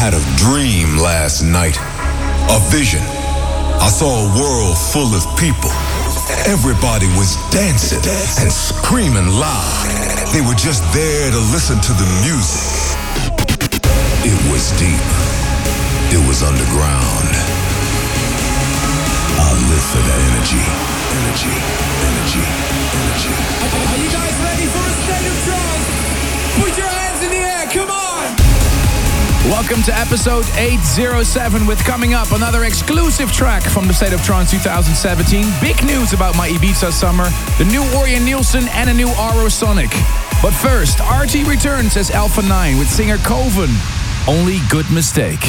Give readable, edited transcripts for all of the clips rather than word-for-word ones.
had a dream last night, a vision. I saw a world full of people. Everybody was dancing and screaming loud. They were just there to listen to the music. It was deep. It was underground. I live for that energy. Energy, energy, energy. Are you guys ready for a state of trance? Put your hands in the air, come on! Welcome to episode 807 with coming up another exclusive track from the State of Trance 2017. Big news about my Ibiza summer, the new Orjan Nilsen and a new Aerosonic. But first, RT returns as Alpha 9 with singer Koven. Only Good Mistake.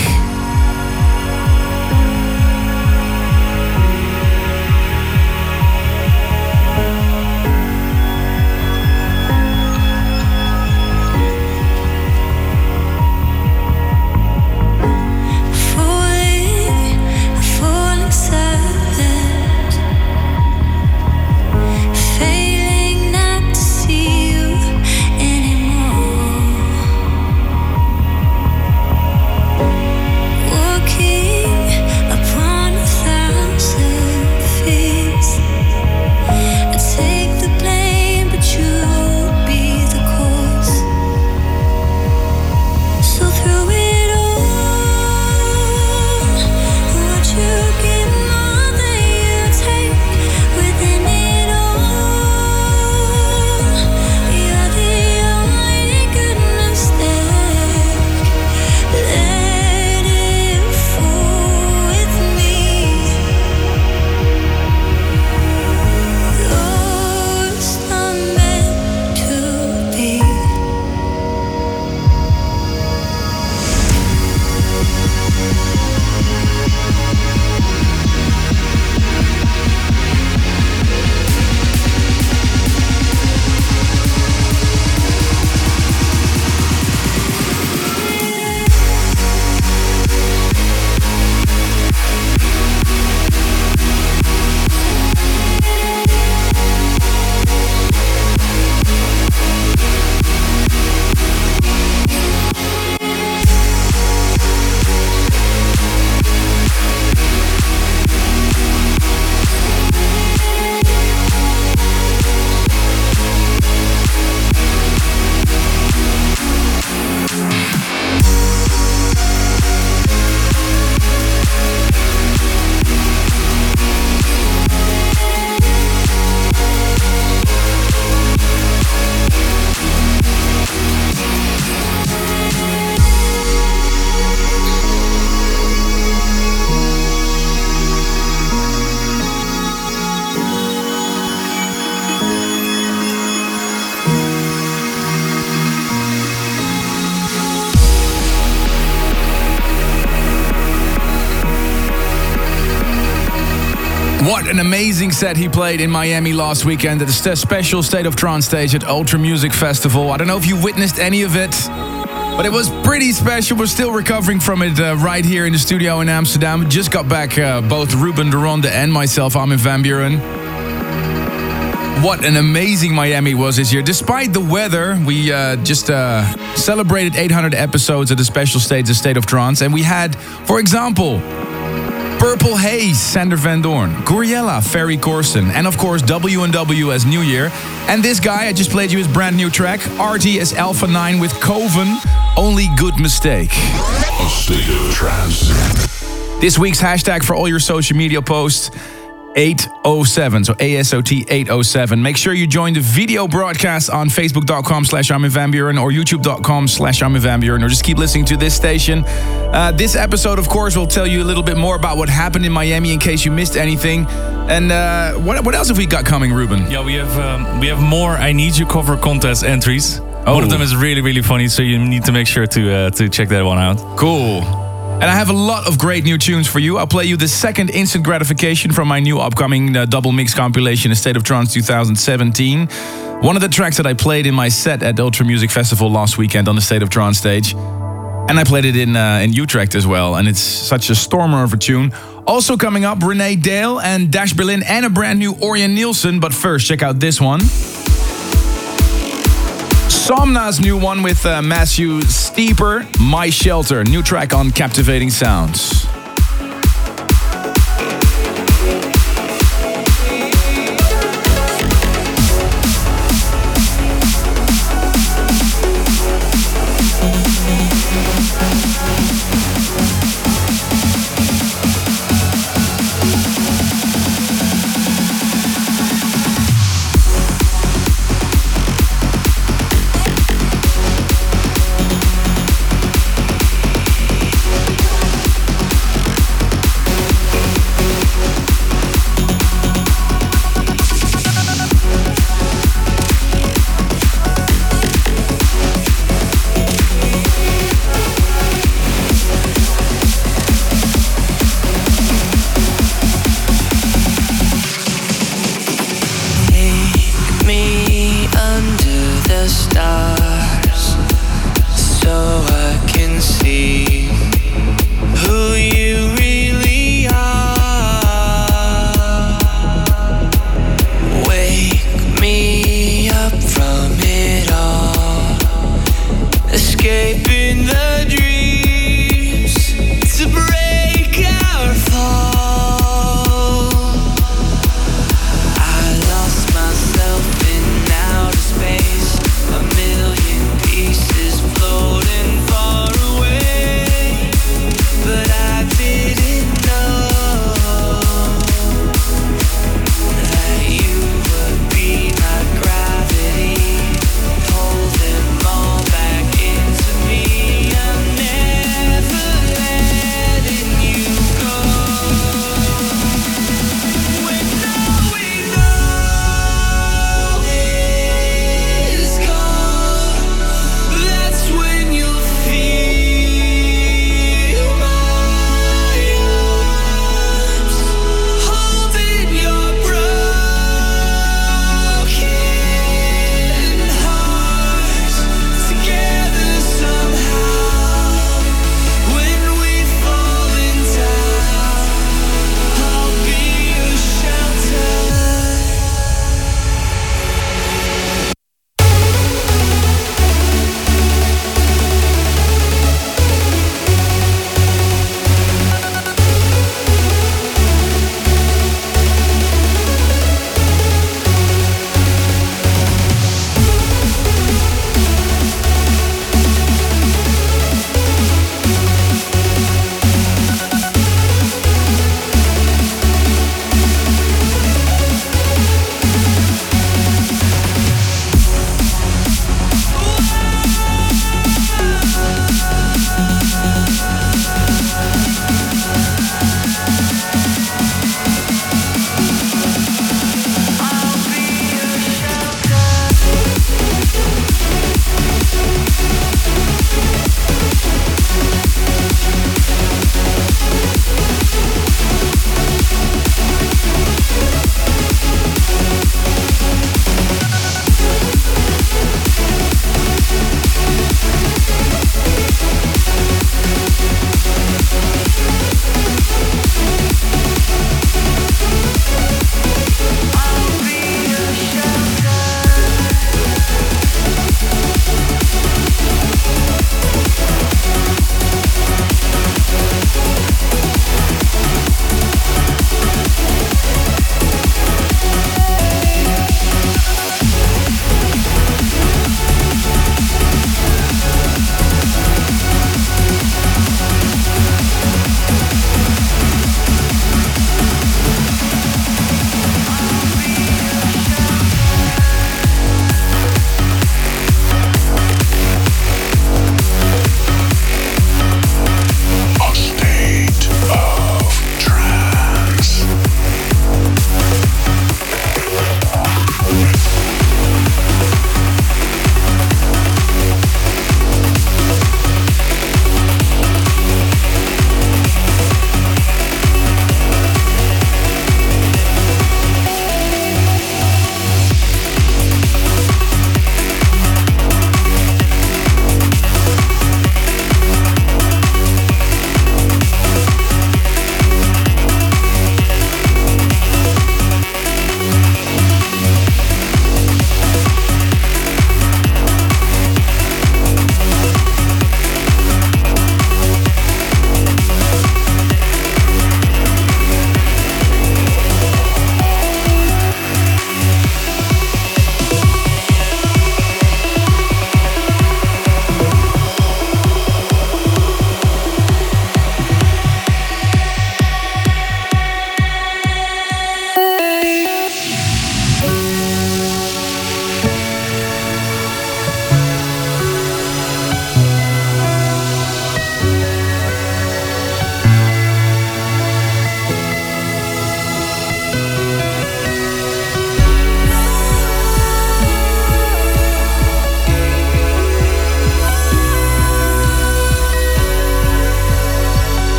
What an amazing set he played in Miami last weekend at the special State of Trance stage at Ultra Music Festival. I don't know if you witnessed any of it, but it was pretty special. We're still recovering from it right here in the studio in Amsterdam. Just got back, both Ruben de Ronde and myself, Armin van Buuren. What an amazing Miami was this year. Despite the weather, we just celebrated 800 episodes at the special stage of State of Trance. And we had, for example, Purple Haze, Sander Van Doorn, Guriella, Ferry Corsten, and of course W&W as New Year. And this guy, I just played you his brand new track, RT as Alpha 9 with Koven, Only Good Mistake. A State of Trance. This week's hashtag for all your social media posts, 807, so ASOT 807. Make sure you join the video broadcast on facebook.com/Armin van Buuren or youtube.com/Armin van Buuren, or just keep listening to this station. This episode, of course, will tell you a little bit more about what happened in Miami in case you missed anything. And what else have we got coming, Ruben? Yeah, we have more I Need You cover contest entries. One of them is really, really funny, so you need to make sure to check that one out. Cool. And I have a lot of great new tunes for you. I'll play you the second Instant Gratification from my new upcoming double mix compilation, A State of Trance 2017. One of the tracks that I played in my set at the Ultra Music Festival last weekend on the State of Trance stage. And I played it in Utrecht as well. And it's such a stormer of a tune. Also coming up, Renee Dale and Dash Berlin and a brand new Orjan Nilsen. But first, check out this one. Somna's new one with Matthew Steeper, My Shelter, new track on Captivating Sounds.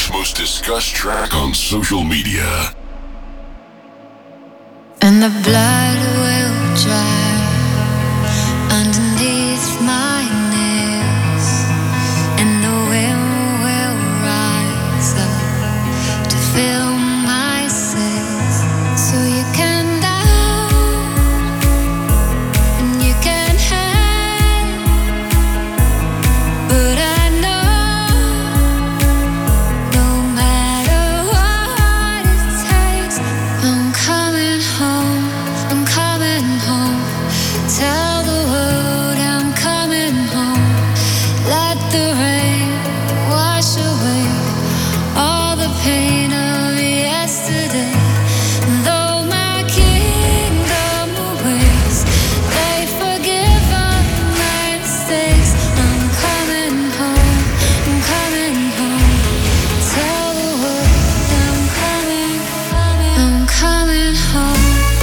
week's most discussed track on social media. And the blood will dry underneath my nails, and the wind will rise up to fill my sails. So you can doubt and you can hate, but I know no matter what it takes, I'm coming home, I'm coming home. Tell the world I'm coming home. Let the rain wash away all the pain of yesterday. Though my kingdom awaits, they forgive all my mistakes. I'm coming home, I'm coming home. Tell the world I'm coming home.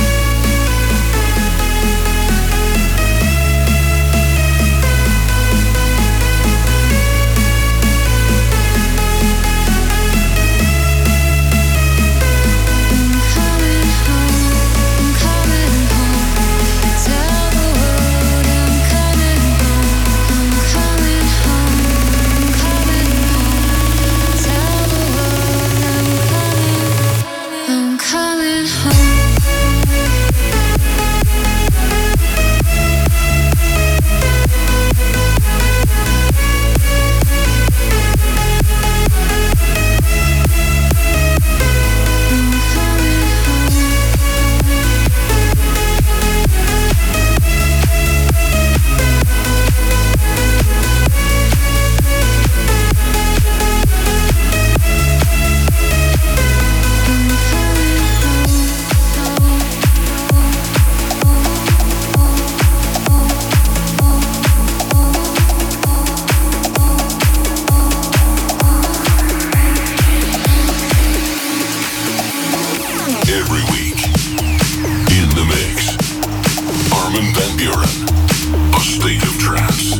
Every week, in the mix, Armin van Buuren, A State of Trance.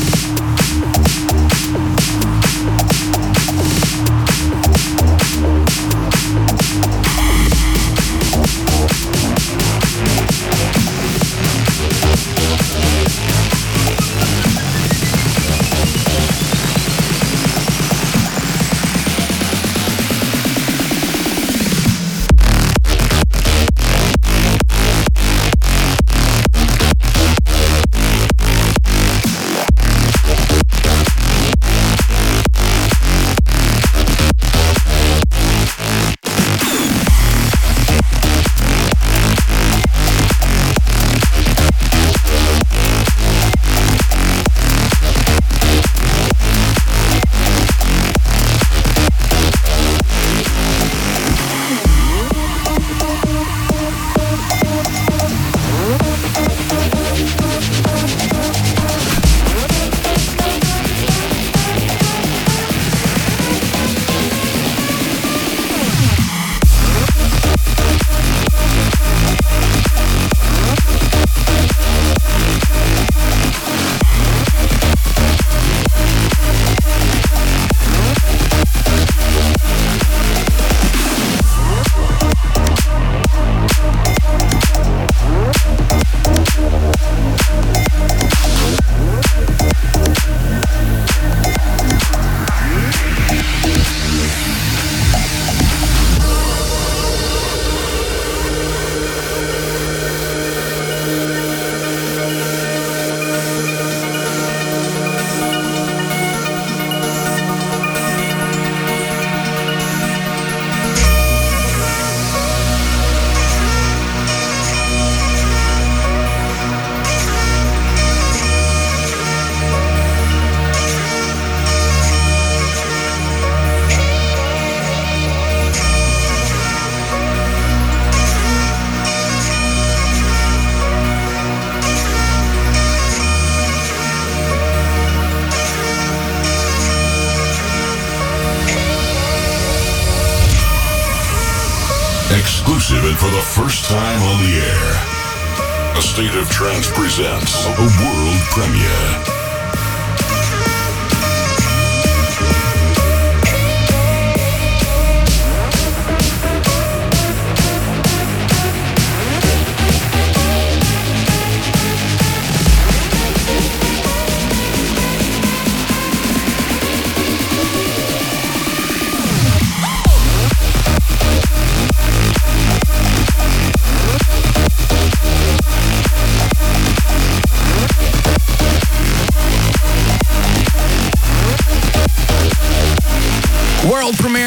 Exclusive and for the first time on the air, A State of Trance presents a world premiere.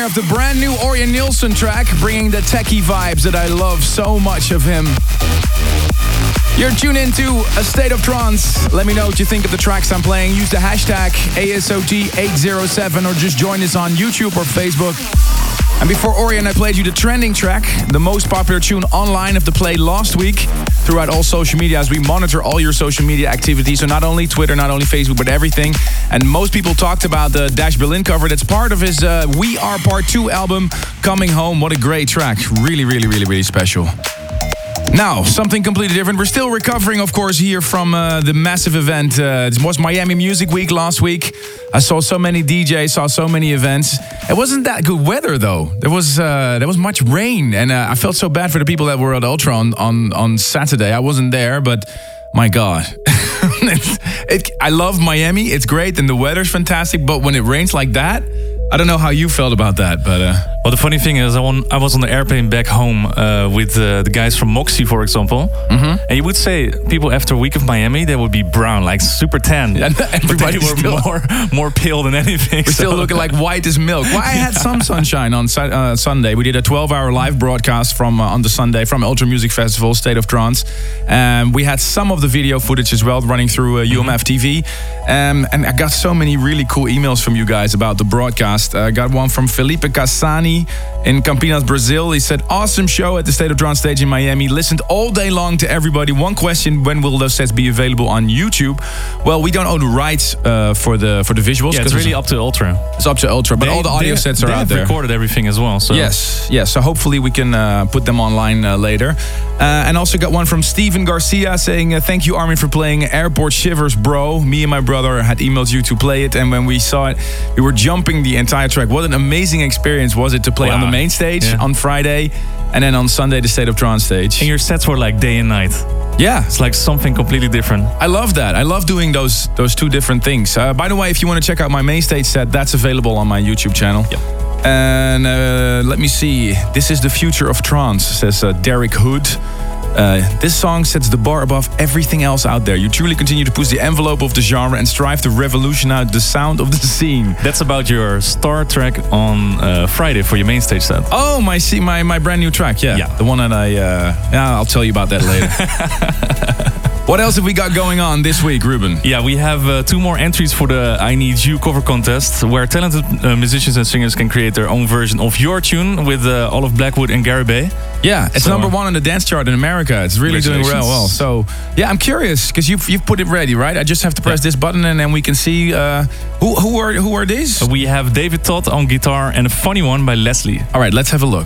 of the brand new Orjan Nilsen track, bringing the techie vibes that I love so much of him. You're tuned into A State of Trance. Let me know what you think of the tracks I'm playing. Use the hashtag ASOT807 or just join us on YouTube or Facebook. And before Orjan, I played you the trending track, the most popular tune online of the play last week, throughout all social media, as we monitor all your social media activities. So not only Twitter, not only Facebook, but everything. And most people talked about the Dash Berlin cover that's part of his We Are Part 2 album, Coming Home. What a great track. Really, really, really, really special. Now, something completely different. We're still recovering, of course, here from the massive event. It was Miami Music Week last week. I saw so many DJs, saw so many events. It wasn't that good weather, though. There was much rain, and I felt so bad for the people that were at Ultra on Saturday. I wasn't there, but my God. I love Miami. It's great, and the weather's fantastic. But when it rains like that, I don't know how you felt about that, but... Well, the funny thing is, I was on the airplane back home with the guys from Moxie, for example. Mm-hmm. And you would say people after a week of Miami, they would be brown, like super tan. Yeah, everybody were still more pale than anything. We're still looking like white as milk. Well, I had some sunshine on Sunday. We did a 12-hour live broadcast from on the Sunday from Ultra Music Festival, State of Trance. We had some of the video footage as well running through UMF TV. And I got so many really cool emails from you guys about the broadcast. I got one from Felipe Cassani in Campinas, Brazil. He said, awesome show at the State of Trance stage in Miami. Listened all day long to everybody. One question, when will those sets be available on YouTube? Well, we don't own the rights for the visuals. Yeah, it's really up to Ultra. It's up to Ultra, but all the audio sets are out there. They recorded everything as well. So. Yes. So hopefully we can put them online later. And also got one from Steven Garcia saying, thank you, Armin, for playing Airport Shivers, bro. Me and my brother had emailed you to play it, and when we saw it, we were jumping the entire track. What an amazing experience was it to play on the main stage on Friday, and then on Sunday the State of Trance stage. And your sets were like day and night. Yeah. It's like something completely different. I love that. I love doing those two different things. By the way, if you want to check out my main stage set, that's available on my YouTube channel. Yep. And let me see. This is the future of trance, says Derek Hood. This song sets the bar above everything else out there. You truly continue to push the envelope of the genre and strive to revolutionize the sound of the scene. That's about your star track on Friday for your main stage set. Oh, my brand new track, yeah. The one that I'll tell you about that later. What else have we got going on this week, Ruben? Yeah, we have 2 more entries for the I Need You cover contest, where talented musicians and singers can create their own version of your tune with Olive Blackwood and Gary Bay. Yeah, it's number 1 on the dance chart in America. It's really doing well. So, yeah, I'm curious, because you've put it ready, right? I just have to press this button and then we can see who are these? We have David Todd on guitar and a funny one by Leslie. All right, let's have a look.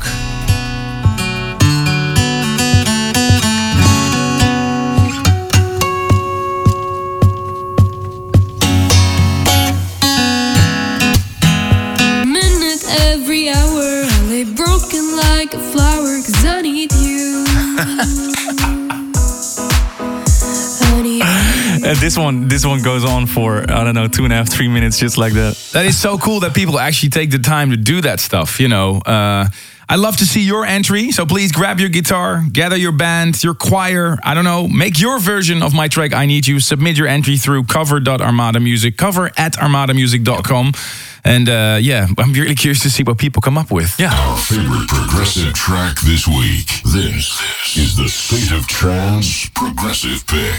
And this one goes on for, I don't know, 2.5, 3 minutes, just like that. That is so cool that people actually take the time to do that stuff, you know. I love to see your entry, so please grab your guitar, gather your band, your choir, I don't know, make your version of my track I Need You, submit your entry through cover.armadamusic, cover@armadamusic.com. And I'm really curious to see what people come up with. Yeah. Our favorite progressive track this week. This is the State of Trance Progressive Pick.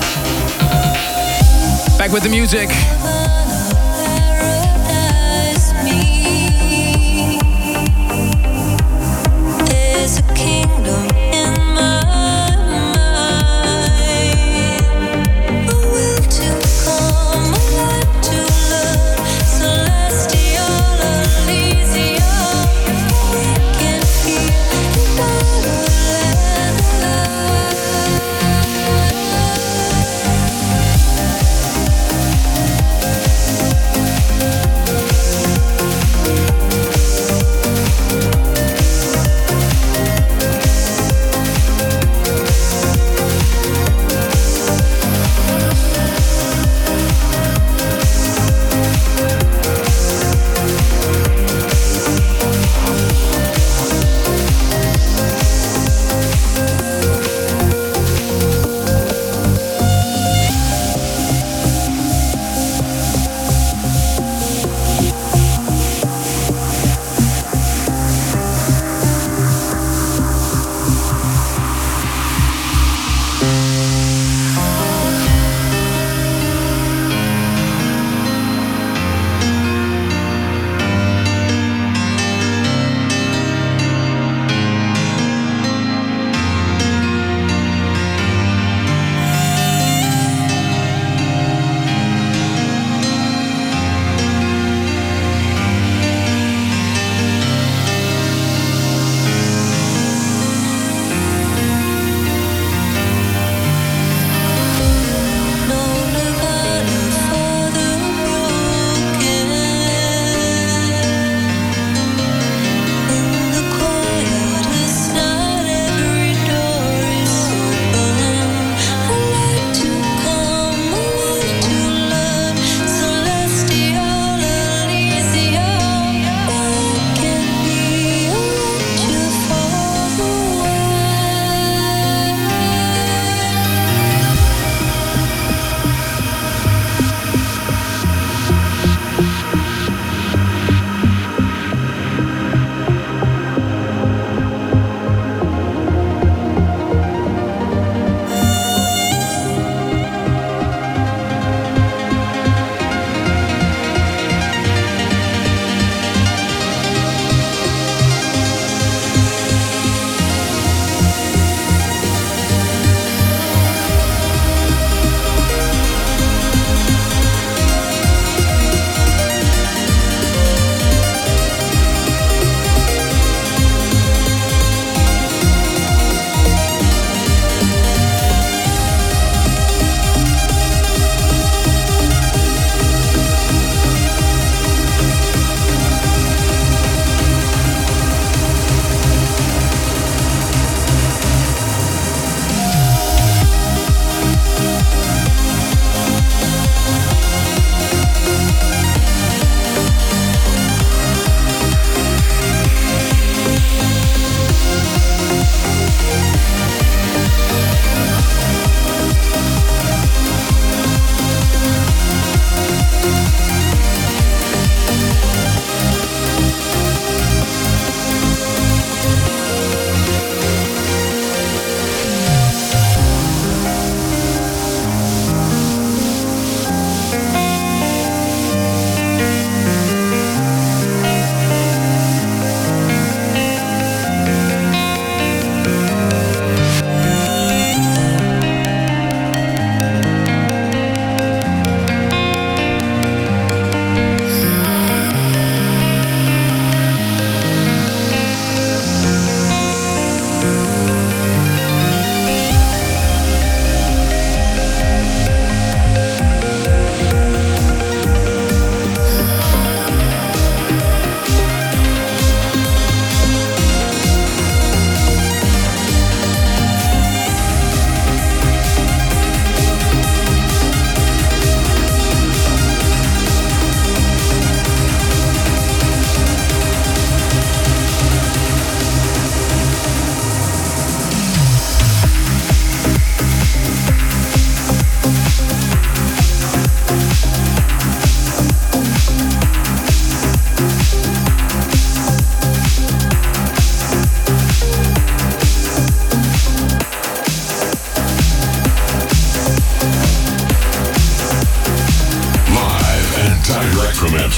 Back with the music.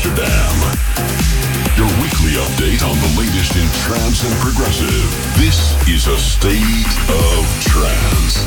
Amsterdam. Your weekly update on the latest in trance and progressive. This is a state of trance.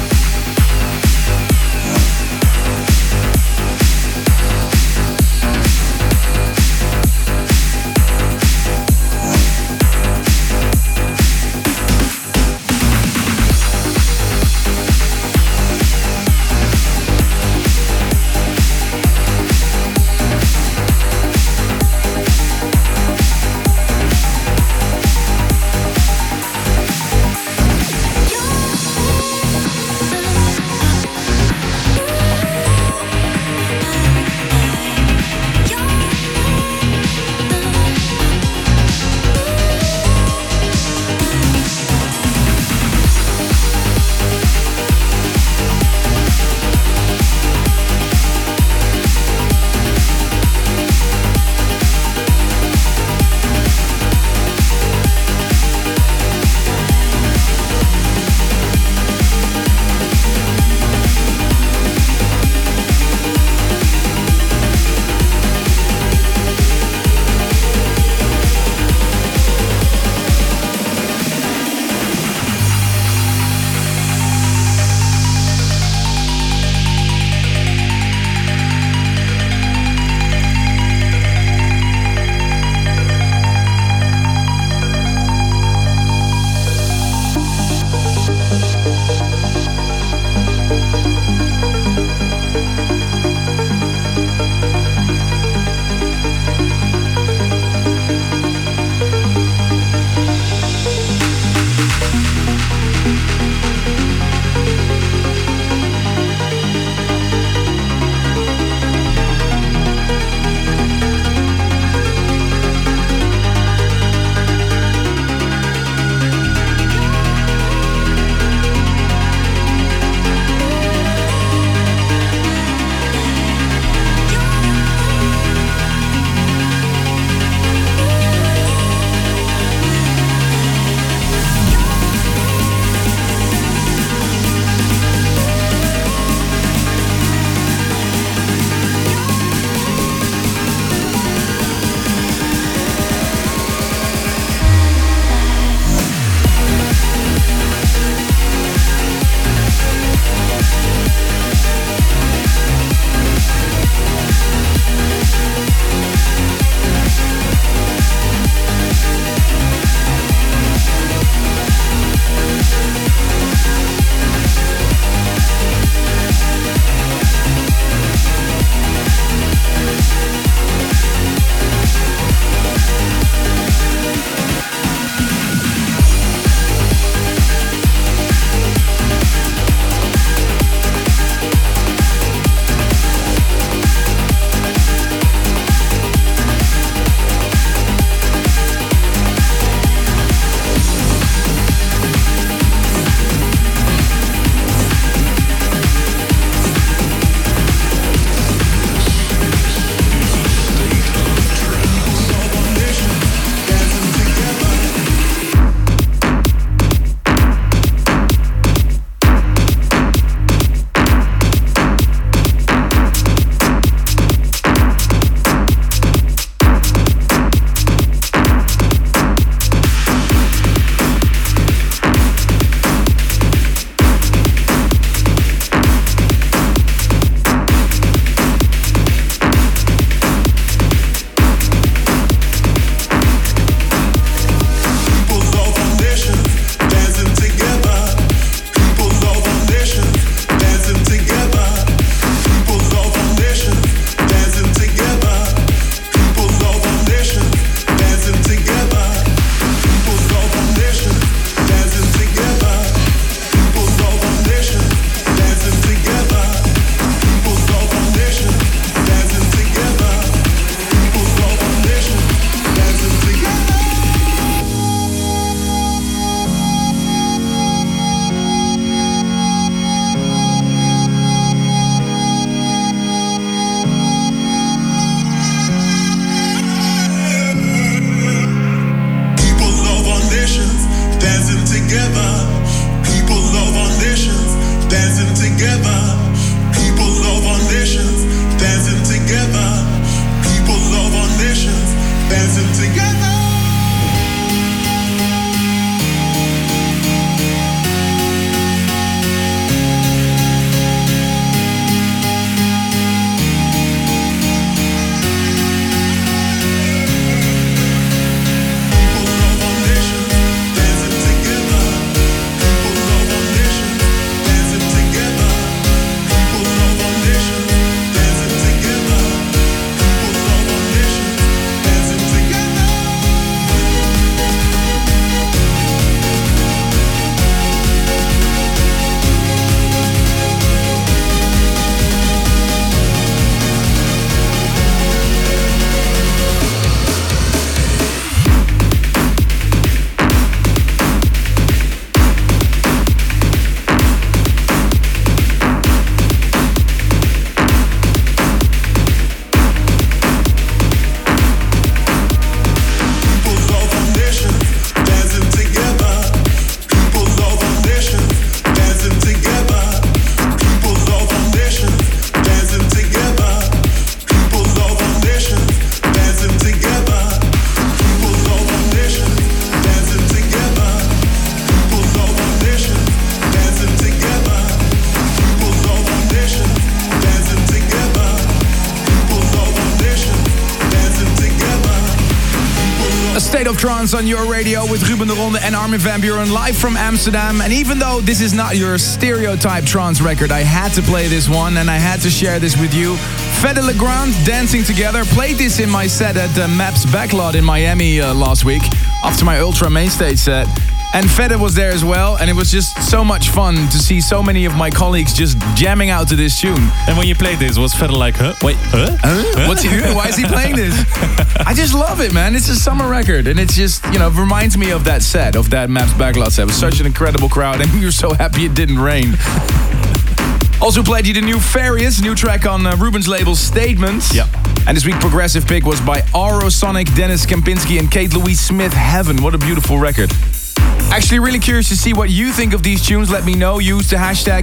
of Trance on your radio with Ruben de Ronde and Armin van Buuren live from Amsterdam. And even though this is not your stereotype trance record, I had to play this one and I had to share this with you. Fedde Le Grand, Dancing Together, played this in my set at the Maps Backlot in Miami last week after my Ultra Mainstage set. And Fedde was there as well, and it was just so much fun to see so many of my colleagues just jamming out to this tune. And when you played this, was Fedde like, huh? Wait, huh? What's he doing? Why is he playing this? I just love it, man. It's a summer record, and it's just, reminds me of that set, of that Maps Backlot set. It was such an incredible crowd, and we were so happy it didn't rain. Also played you the new Farius, new track on Ruben's label Statements. Yeah. And this week's progressive pick was by Aurosonic, Dennis Kempinski, and Kate Louise Smith. Heaven, what a beautiful record. Actually, really curious to see what you think of these tunes. Let me know. Use the hashtag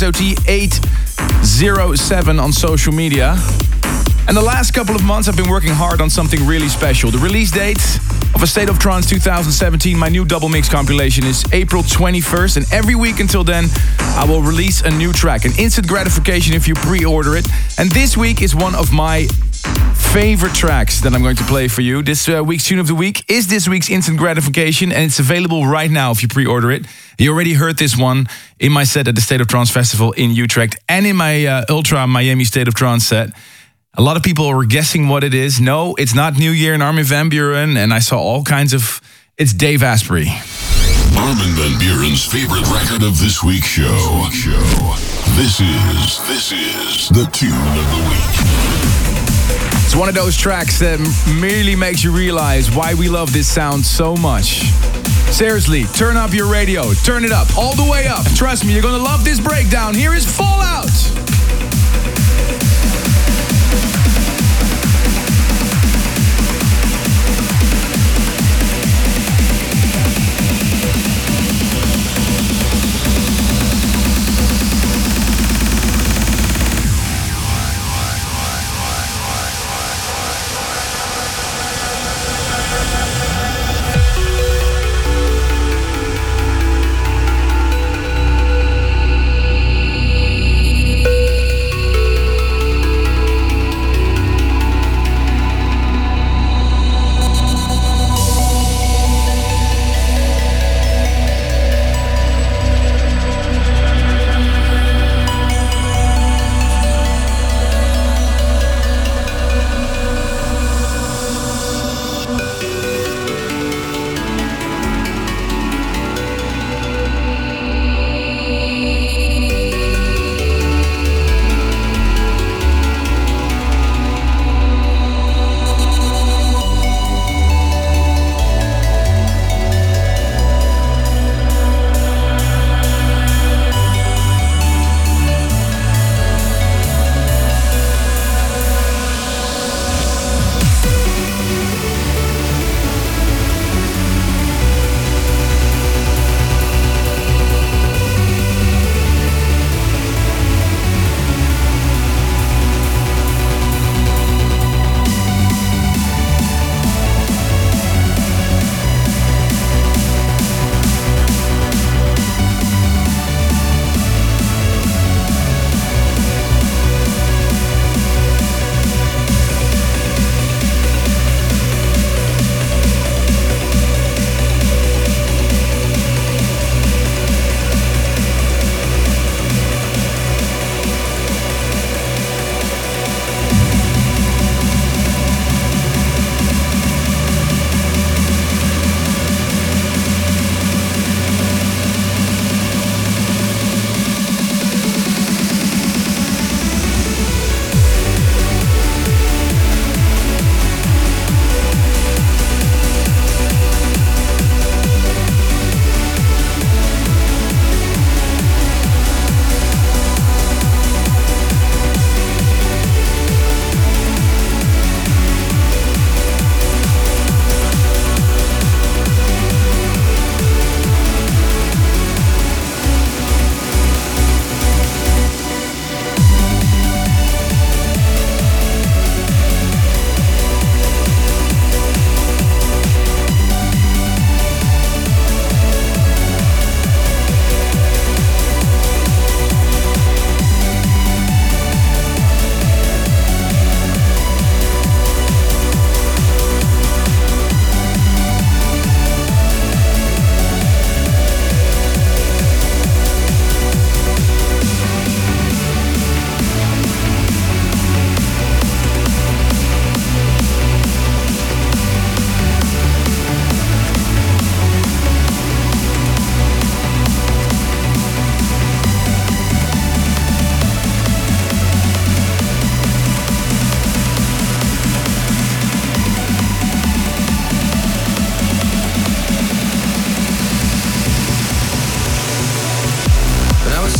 ASOT807 on social media. And the last couple of months, I've been working hard on something really special. The release date of A State of Trance 2017, my new double mix compilation, is April 21st. And every week until then, I will release a new track. An instant gratification if you pre-order it. And this week is one of my favorite tracks that I'm going to play for you. This week's tune of the week is this week's instant gratification, and it's available right now if you pre-order it. You already heard this one in my set at the State of Trance Festival in Utrecht and in my Ultra Miami State of Trance set. A lot of people were guessing what it is. No, it's not New Year and Armin van Buuren, and I saw all kinds of... It's Dave Asprey. Armin van Buuren's favorite record of this week's show. This is the tune of the week. It's one of those tracks that merely makes you realize why we love this sound so much. Seriously, turn up your radio. Turn it up, all the way up. Trust me, you're gonna love this breakdown. Here is Fallout.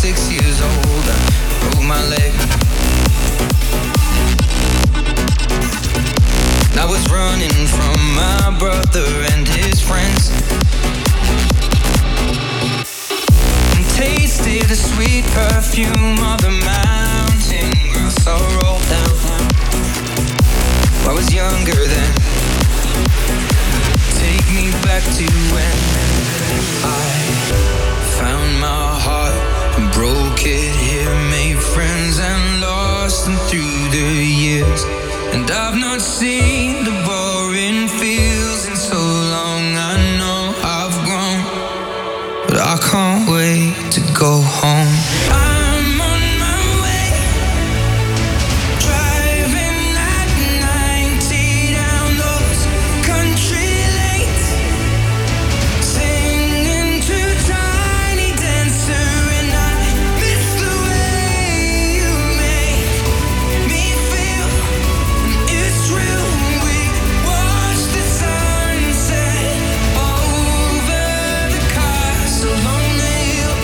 6 years old, I broke my leg. I was running from my brother and his friends, and tasted the sweet perfume of the mountain grass I rolled down. I was younger then. Take me back to when I found my heart and broke it here, made friends and lost them through the years. And I've not seen the boring fields in so long. I know I've grown, but I can't wait to go home. I'm on my way, driving at 90 down those country lanes, singing to Tiny Dancer, and I miss the way you make me feel. It's real. We watch the sunset over the castle on the hill.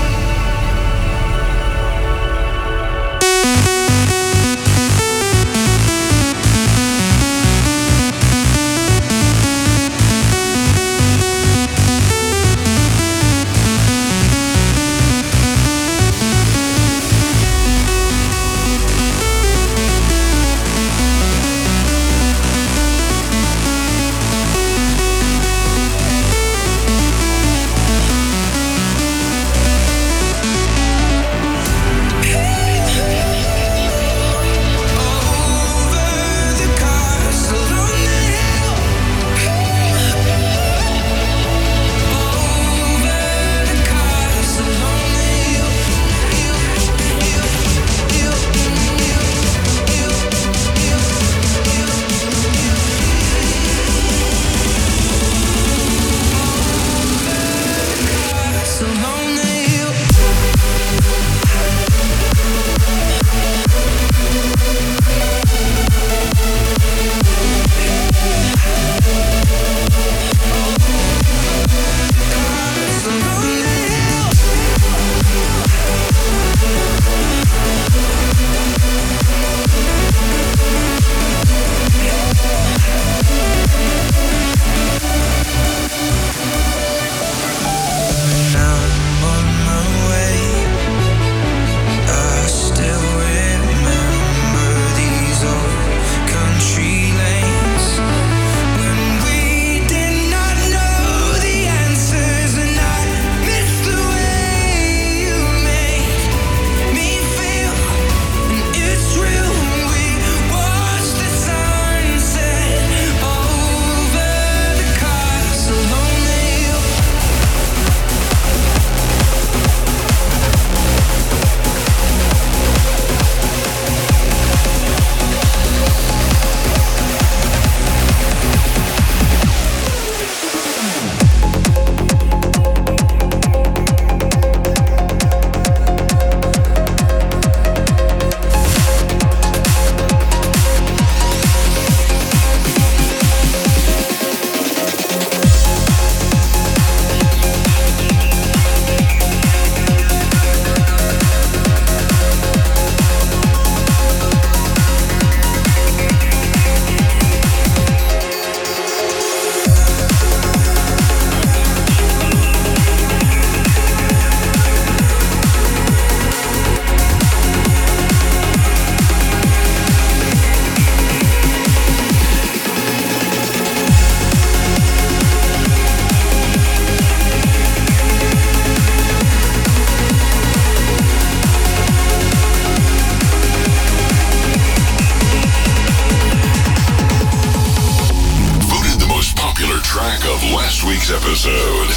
episode.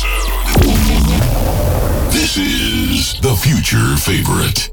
This is the Future Favorite.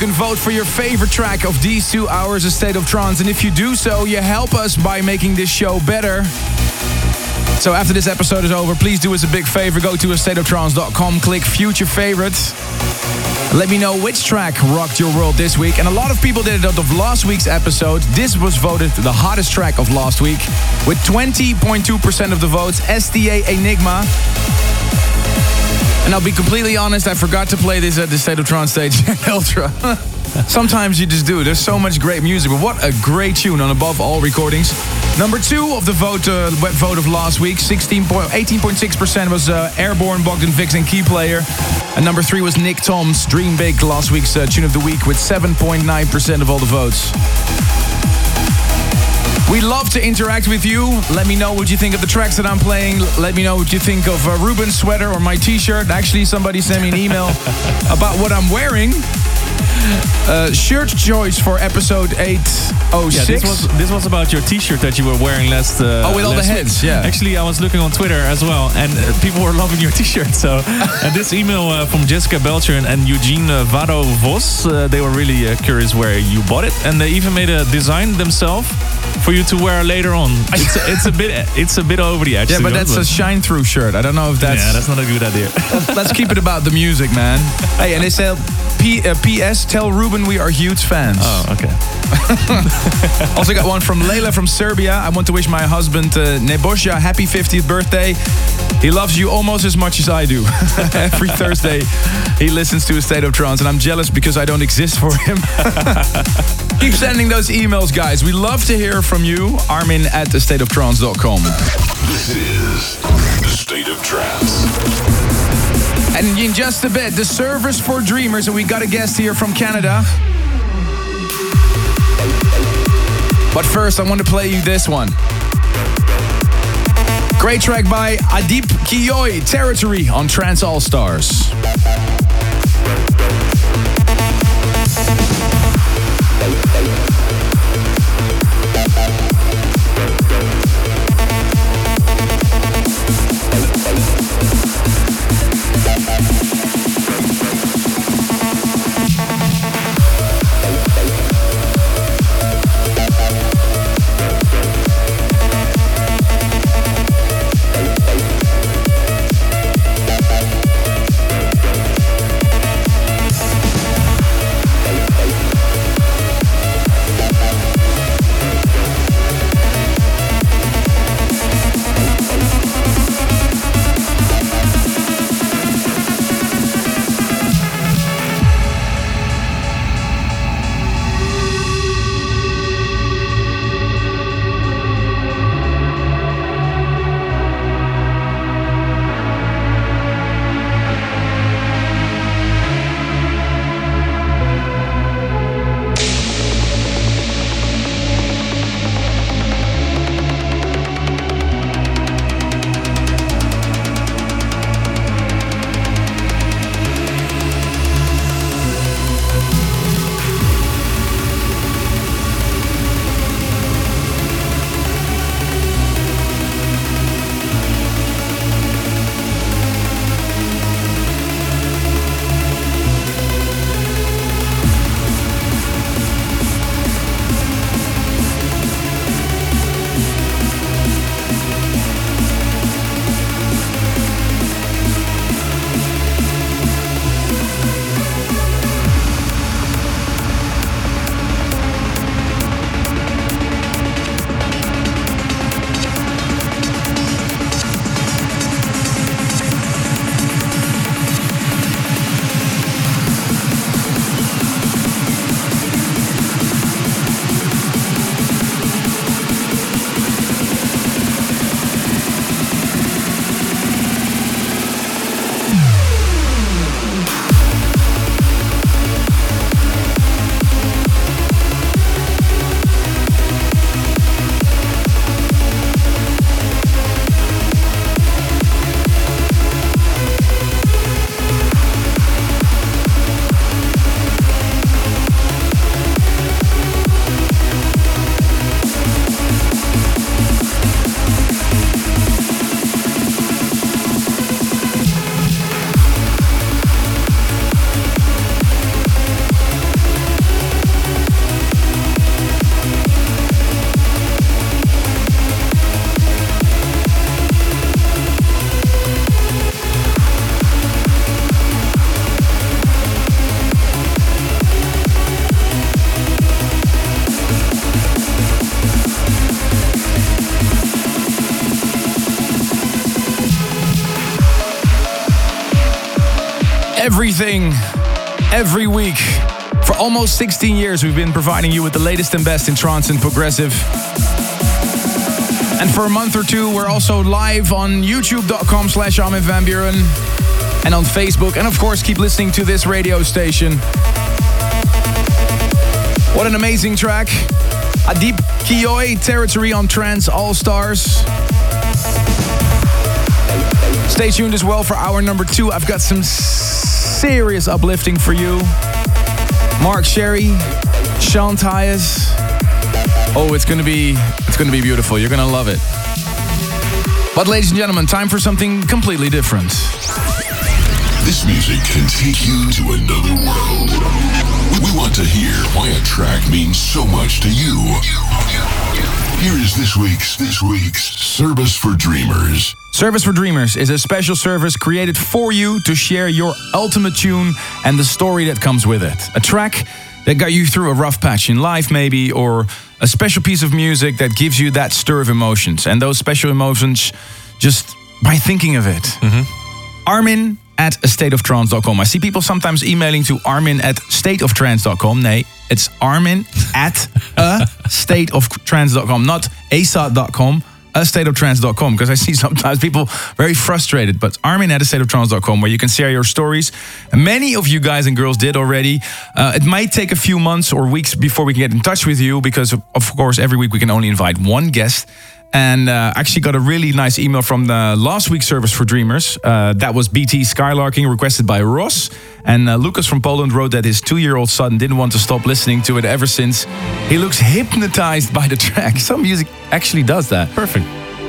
can vote for your favorite track of these 2 hours of State of Trance. And if you do so, you help us by making this show better. So after this episode is over, please do us a big favor. Go to astateoftrance.com, click Future Favorites. Let me know which track rocked your world this week. And a lot of people did it out of last week's episode. This was voted the hottest track of last week. With 20.2% of the votes, STA Enigma. And I'll be completely honest, I forgot to play this at the State of Trance stage Ultra. Sometimes you just do. There's so much great music, but what a great tune on Above All recordings. Number 2 of the web vote of last week, 18.6% was Airborne, Bogdan Vix and Key Player. And number 3 was Nick Tom's Dream Big, last week's tune of the week with 7.9% of all the votes. We love to interact with you. Let me know what you think of the tracks that I'm playing. Let me know what you think of Ruben's sweater or my t-shirt. Actually, somebody sent me an email about what I'm wearing. Shirt choice for episode 806. Yeah, this was about your t-shirt that you were wearing last with all the heads, week. yeah. Actually, I was looking on Twitter as well, and people were loving your t-shirt. So, and this email from Jessica Belcher and Eugene Vado Vos, they were really curious where you bought it, and they even made a design themselves for you to wear later on. It's a bit over the edge. Yeah, but that's a shine-through shirt. I don't know if that's... Yeah, that's not a good idea. Let's keep it about the music, man. Hey, and they said, P.S. Tell Ruben we are huge fans. Oh, okay. Also got one from Leila from Serbia. I want to wish my husband Nebosha happy 50th birthday. He loves you almost as much as I do. Every Thursday he listens to A State of Trance, and I'm jealous because I don't exist for him. Keep sending those emails, guys. We love to hear from you. Armin at astateoftrance.com. This is The State of Trance. And in just a bit, the Service for Dreamers, and we got a guest here from Canada. But first, I want to play you this one. Great track by Adip Kiyoy, Territory on Trance All Stars. everything, every week. For almost 16 years, we've been providing you with the latest and best in trance and progressive. And for a month or two, we're also live on youtube.com/Armin van Buuren and on Facebook. And of course, keep listening to this radio station. What an amazing track. Adip Kiyoi, Territory on Trance All-Stars. Stay tuned as well for hour number 2. I've got some serious uplifting for you. Mark Sherry, Sean Tyas. Oh, it's gonna be beautiful. You're gonna love it. But ladies and gentlemen, time for something completely different. This music can take you to another world. We want to hear why a track means so much to you. Here is this week's Service for Dreamers. Service for Dreamers is a special service created for you to share your ultimate tune and the story that comes with it. A track that got you through a rough patch in life maybe, or a special piece of music that gives you that stir of emotions. And those special emotions just by thinking of it. Armin@astateoftrance.com. I see people sometimes emailing to armin@stateoftrance.com. Nee, it's armin@stateoftrance.com, not asat.com. astateoftrance.com, because I see sometimes people very frustrated, but armin@astateoftrance.com, where you can share your stories. Many of you guys and girls did already. It might take a few months or weeks before we can get in touch with you, because of course every week we can only invite one guest. And actually got a really nice email from the last week's Service for Dreamers. That was BT Skylarking, requested by Ross. And Lucas from Poland wrote that his 2-year-old son didn't want to stop listening to it ever since. He looks hypnotized by the track. Some music actually does that. Perfect.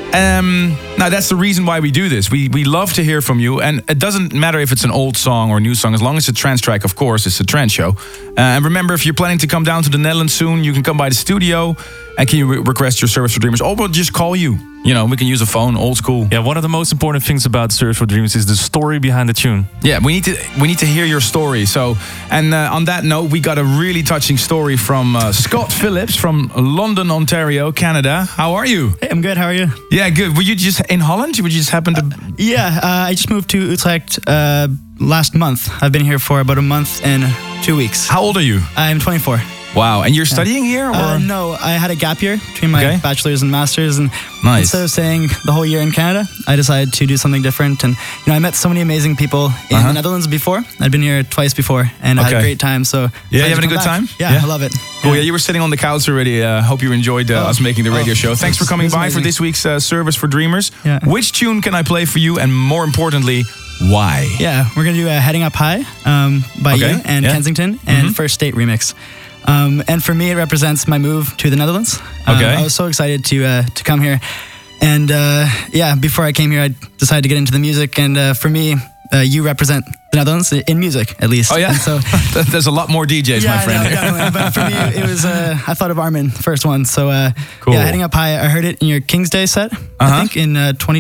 Now, that's the reason why we do this. We love to hear from you. And it doesn't matter if it's an old song or a new song. As long as it's a trance track, of course, it's a trance show. And remember, if you're planning to come down to the Netherlands soon, you can come by the studio and can you request your Service for Dreamers. Or we'll just call you. You know, we can use a phone, old school. Yeah, one of the most important things about Service for Dreamers is the story behind the tune. Yeah, we need to hear your story. So, and on that note, we got a really touching story from Scott Phillips from London, Ontario, Canada. How are you? Hey, I'm good. How are you? Yeah, good. Were you just in Holland? Would you just happen to? I just moved to Utrecht last month. I've been here for about a month and 2 weeks. How old are you? I'm 24. Wow, and you're studying here? Or? No, I had a gap year between my bachelor's and master's, and nice. Instead of staying the whole year in Canada, I decided to do something different. And I met so many amazing people in the Netherlands before. I'd been here twice before, and I had a great time. So yeah, you having a good time? Yeah, I love it. Cool. Yeah, you were sitting on the couch already. Hope you enjoyed us making the radio show. Thanks for coming by amazing. For this week's Service for Dreamers. Yeah. Which tune can I play for you, and more importantly, why? Yeah, we're gonna do Heading Up High by you and Kensington and First State remix. And for me, it represents my move to the Netherlands. I was so excited to come here. And before I came here, I decided to get into the music. And for me, you represent the Netherlands in music, at least. Oh, yeah? And so there's a lot more DJs, my friend. Yeah, definitely. But for me, it was, I thought of Armin, first one. So, cool. Yeah, Heading Up High, I heard it in your King's Day set, I think, in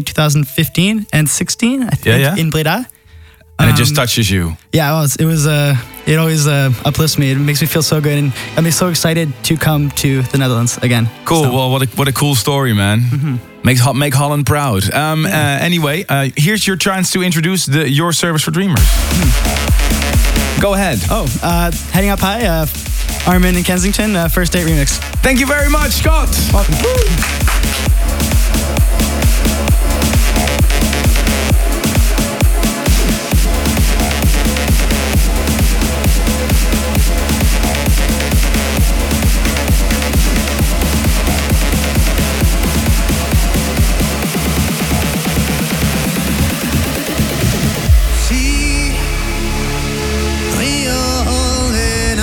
2015 and 16, I think, in Breda. And it just touches you. Yeah, it always uplifts me. It makes me feel so good, and I'm so excited to come to the Netherlands again. Cool. So. Well, what a cool story, man. Mm-hmm. Make Holland proud. Anyway, here's your chance to introduce your Service for Dreamers. Go ahead. Heading Up High, Armin and Kensington, First Date remix. Thank you very much, Scott. Welcome.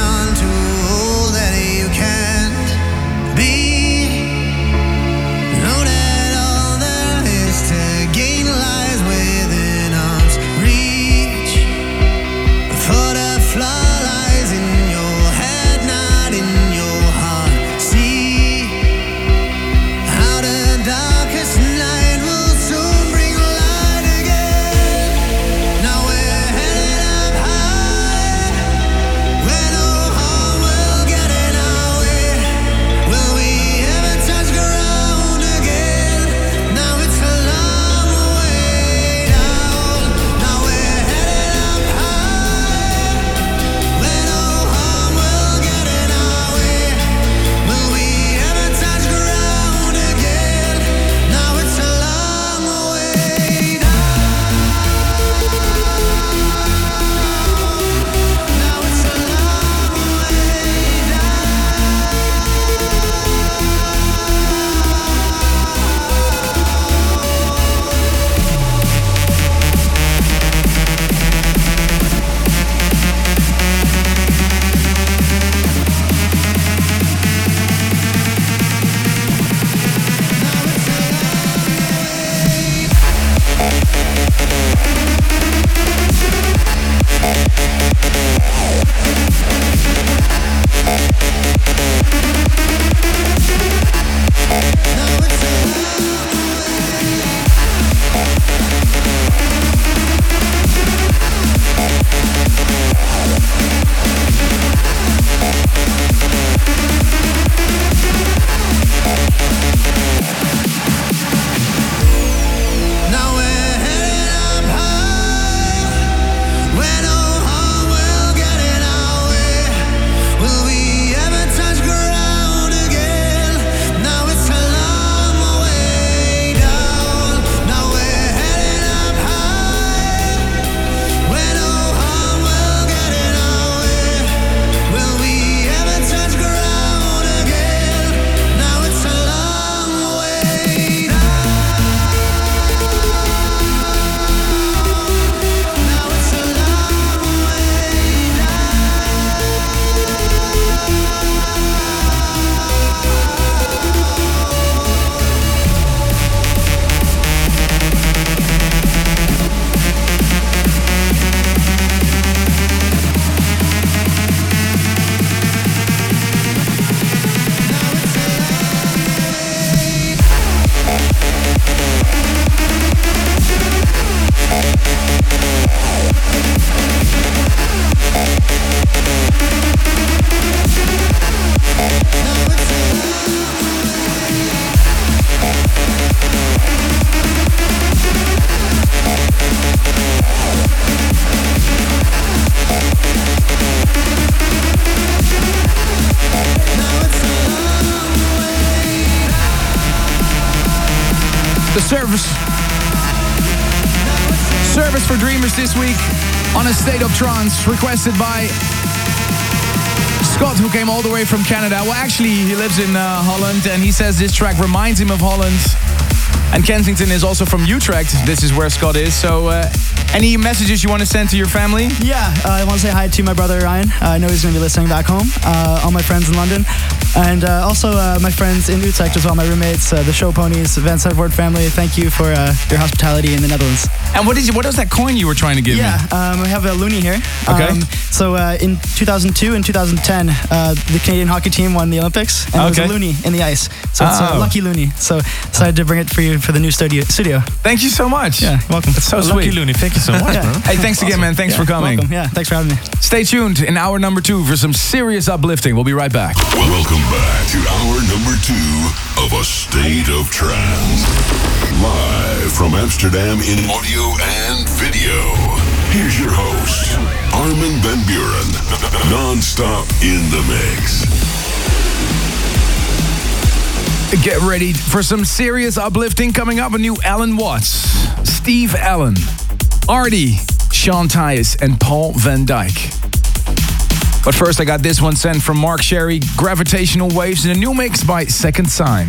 No Service for Dreamers this week on A State of Trance, requested by Scott, who came all the way from Canada. Well, actually, he lives in Holland, and he says this track reminds him of Holland. And Kensington is also from Utrecht. This is where Scott is. So, any messages you want to send to your family? Yeah, I want to say hi to my brother Ryan. I know he's going to be listening back home. All my friends in London. And also my friends in Utrecht as well, my roommates, the Show Ponies, Van Zandvoort family. Thank you for your hospitality in the Netherlands. And what was that coin you were trying to give me? Yeah, we have a loonie here. Okay. So in 2002 and 2010, the Canadian hockey team won the Olympics, and it was a loonie in the ice. So it's a lucky loonie. So decided to bring it for you for the new studio. Thank you so much. Yeah, you're welcome. It's so sweet. Lucky Looney, thank you so much, bro. Hey, thanks again, man. Thanks for coming. Welcome. Yeah, thanks for having me. Stay tuned in hour number 2 for some serious uplifting. We'll be right back. Welcome back to hour number 2 of A State of Trance. Live from Amsterdam in audio and video. Here's your host, Armin van Buuren. Non-stop in the mix. Get ready for some serious uplifting coming up. A new Alan Watts, Steve Allen, Artie, Sean Tyas, and Paul van Dyk. But first, I got this one sent from Mark Sherry, Gravitational Waves, in a new mix by Second Sign.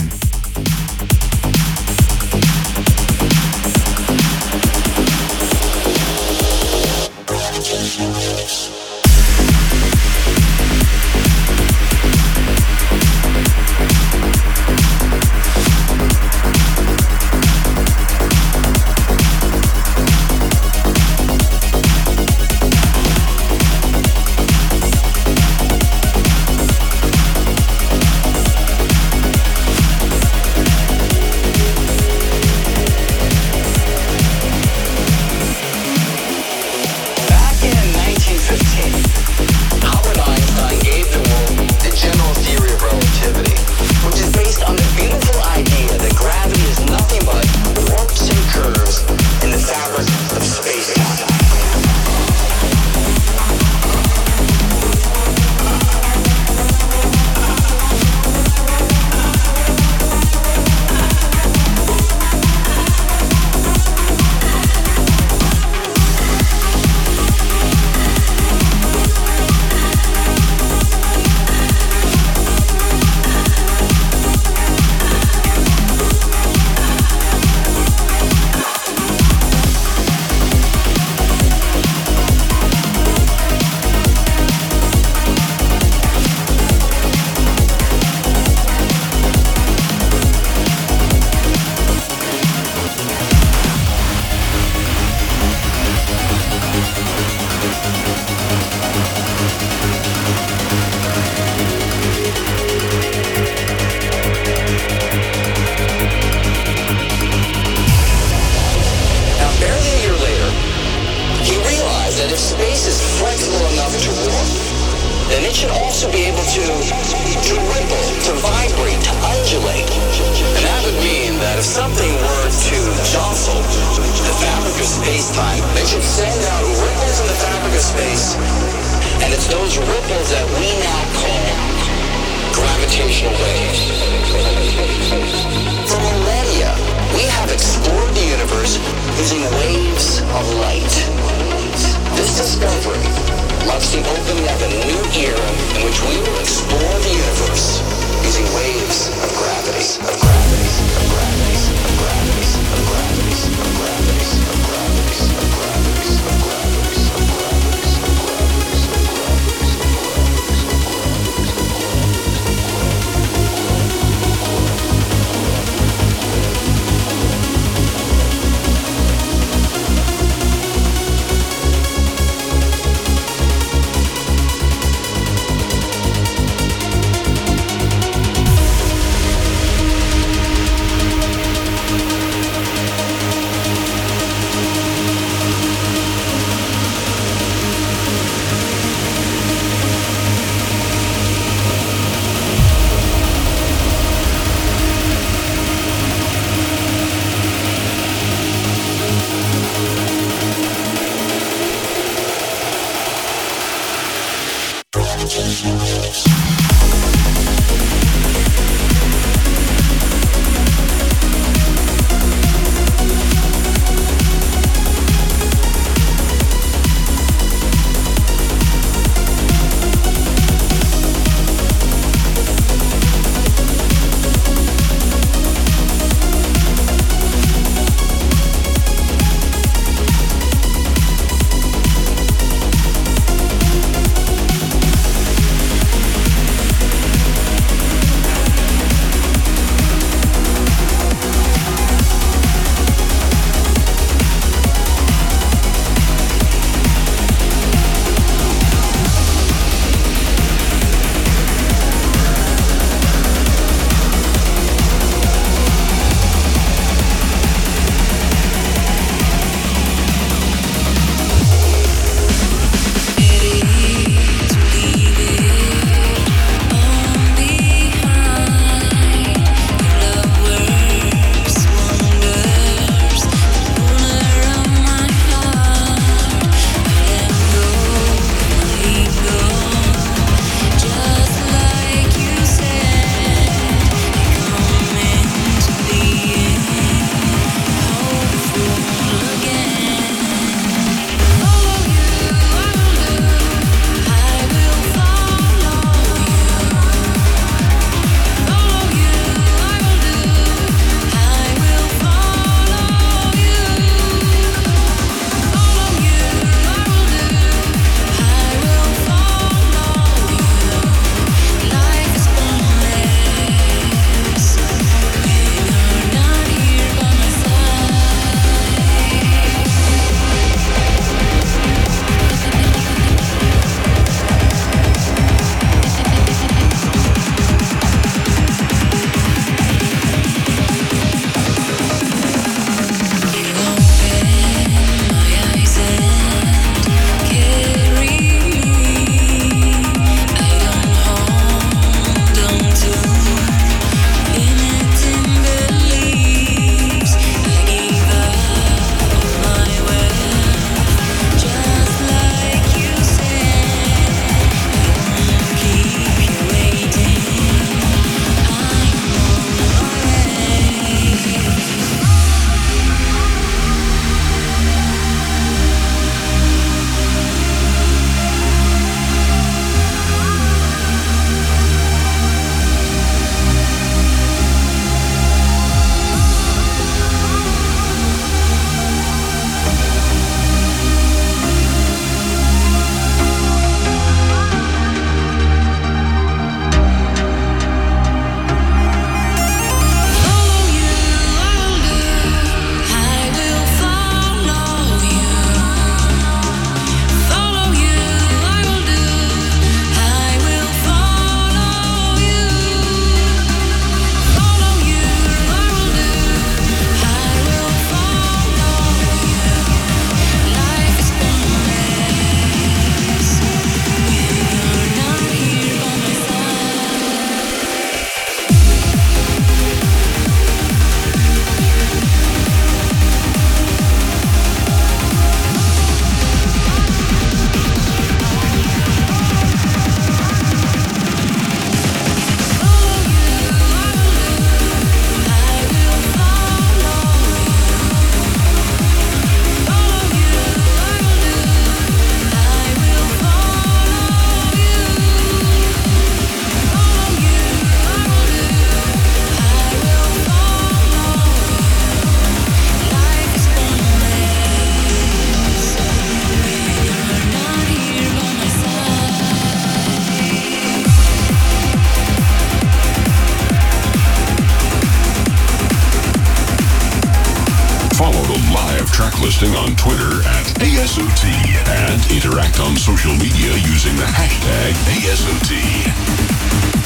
live track listing on Twitter at ASOT and interact on social media using the hashtag ASOT.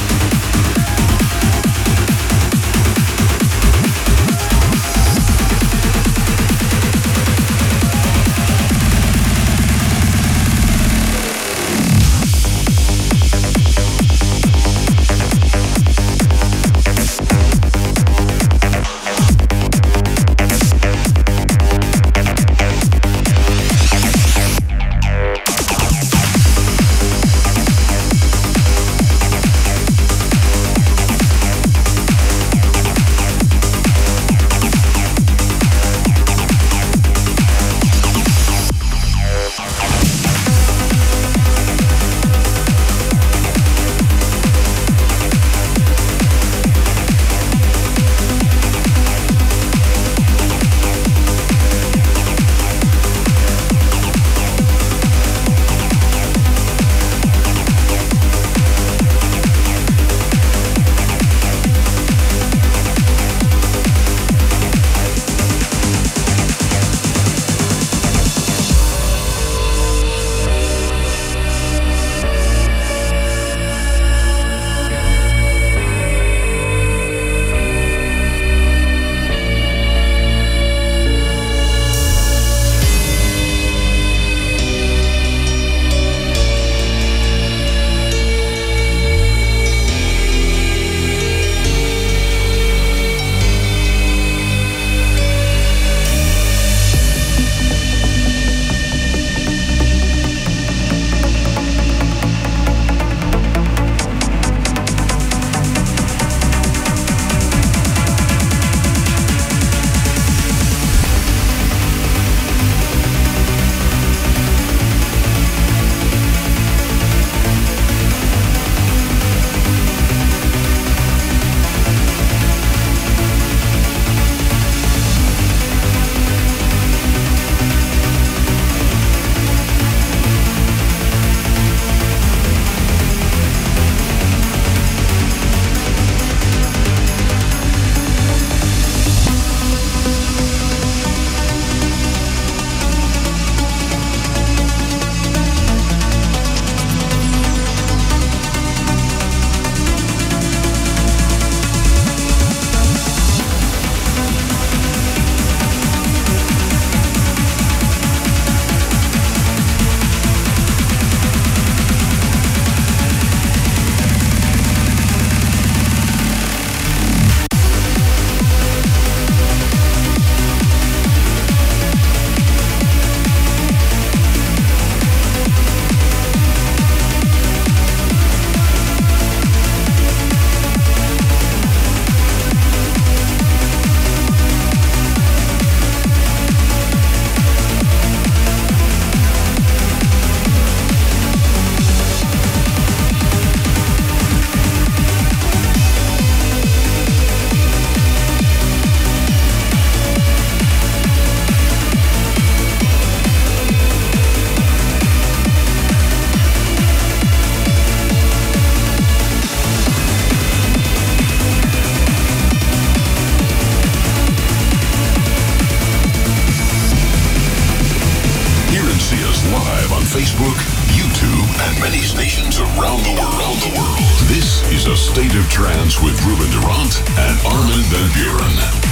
Facebook, YouTube, and many stations around the world. This is A State of Trance with Ruben Durant and Armin van Buuren.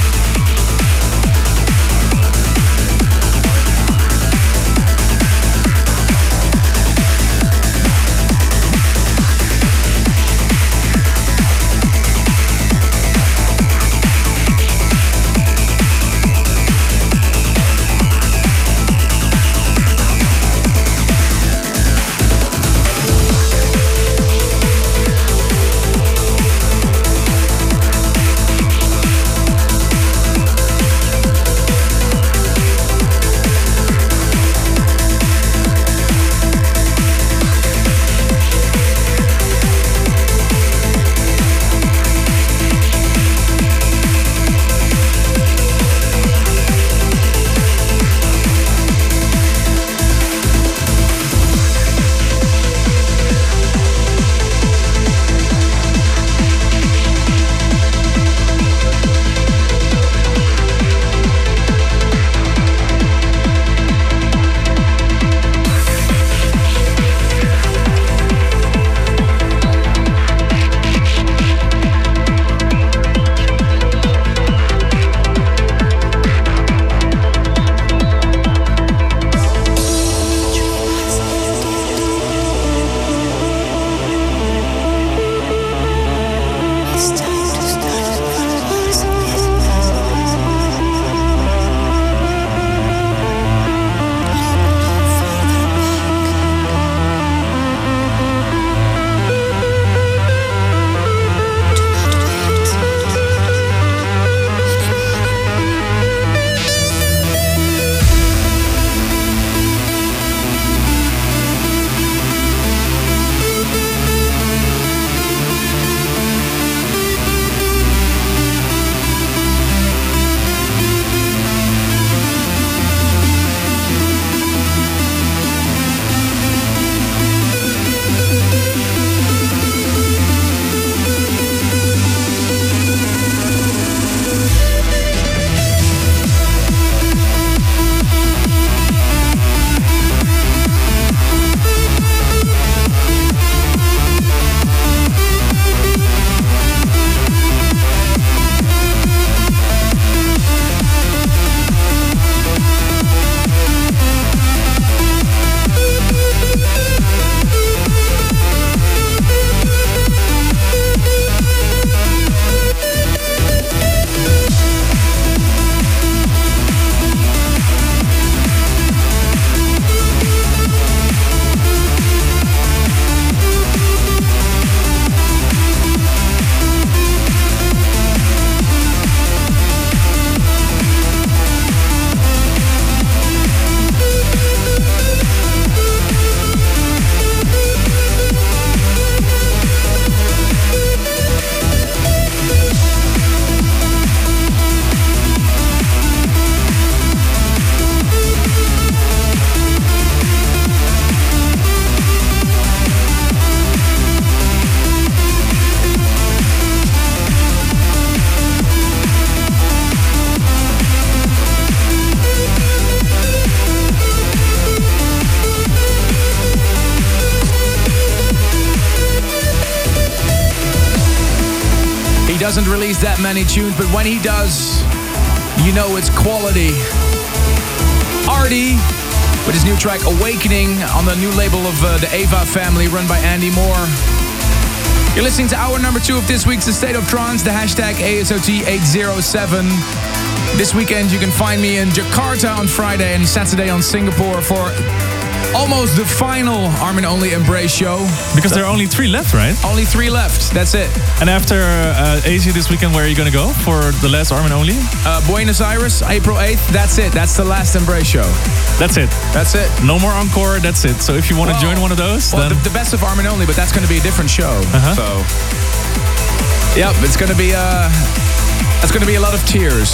doesn't release that many tunes, but when he does, you know it's quality. Artie, with his new track Awakening on the new label of the Ava family, run by Andy Moore. You're listening to hour number 2 of this week's The State of Trance, the hashtag ASOT807. This weekend you can find me in Jakarta on Friday and Saturday on Singapore for almost the final Armin Only Embrace show. Because there are only 3 left, right? Only 3 left, that's it. And after Asia this weekend, where are you going to go for the last Armin Only? Buenos Aires, April 8th, that's it. That's the last Embrace show. That's it. That's it. No more encore, that's it. So if you want to join one of those, well, then... the best of Armin Only, but that's going to be a different show. So, yep, it's going to be that's going to be a lot of tears.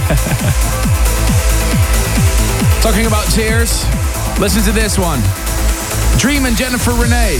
Talking about tears, listen to this one. Dream and Jennifer Renee.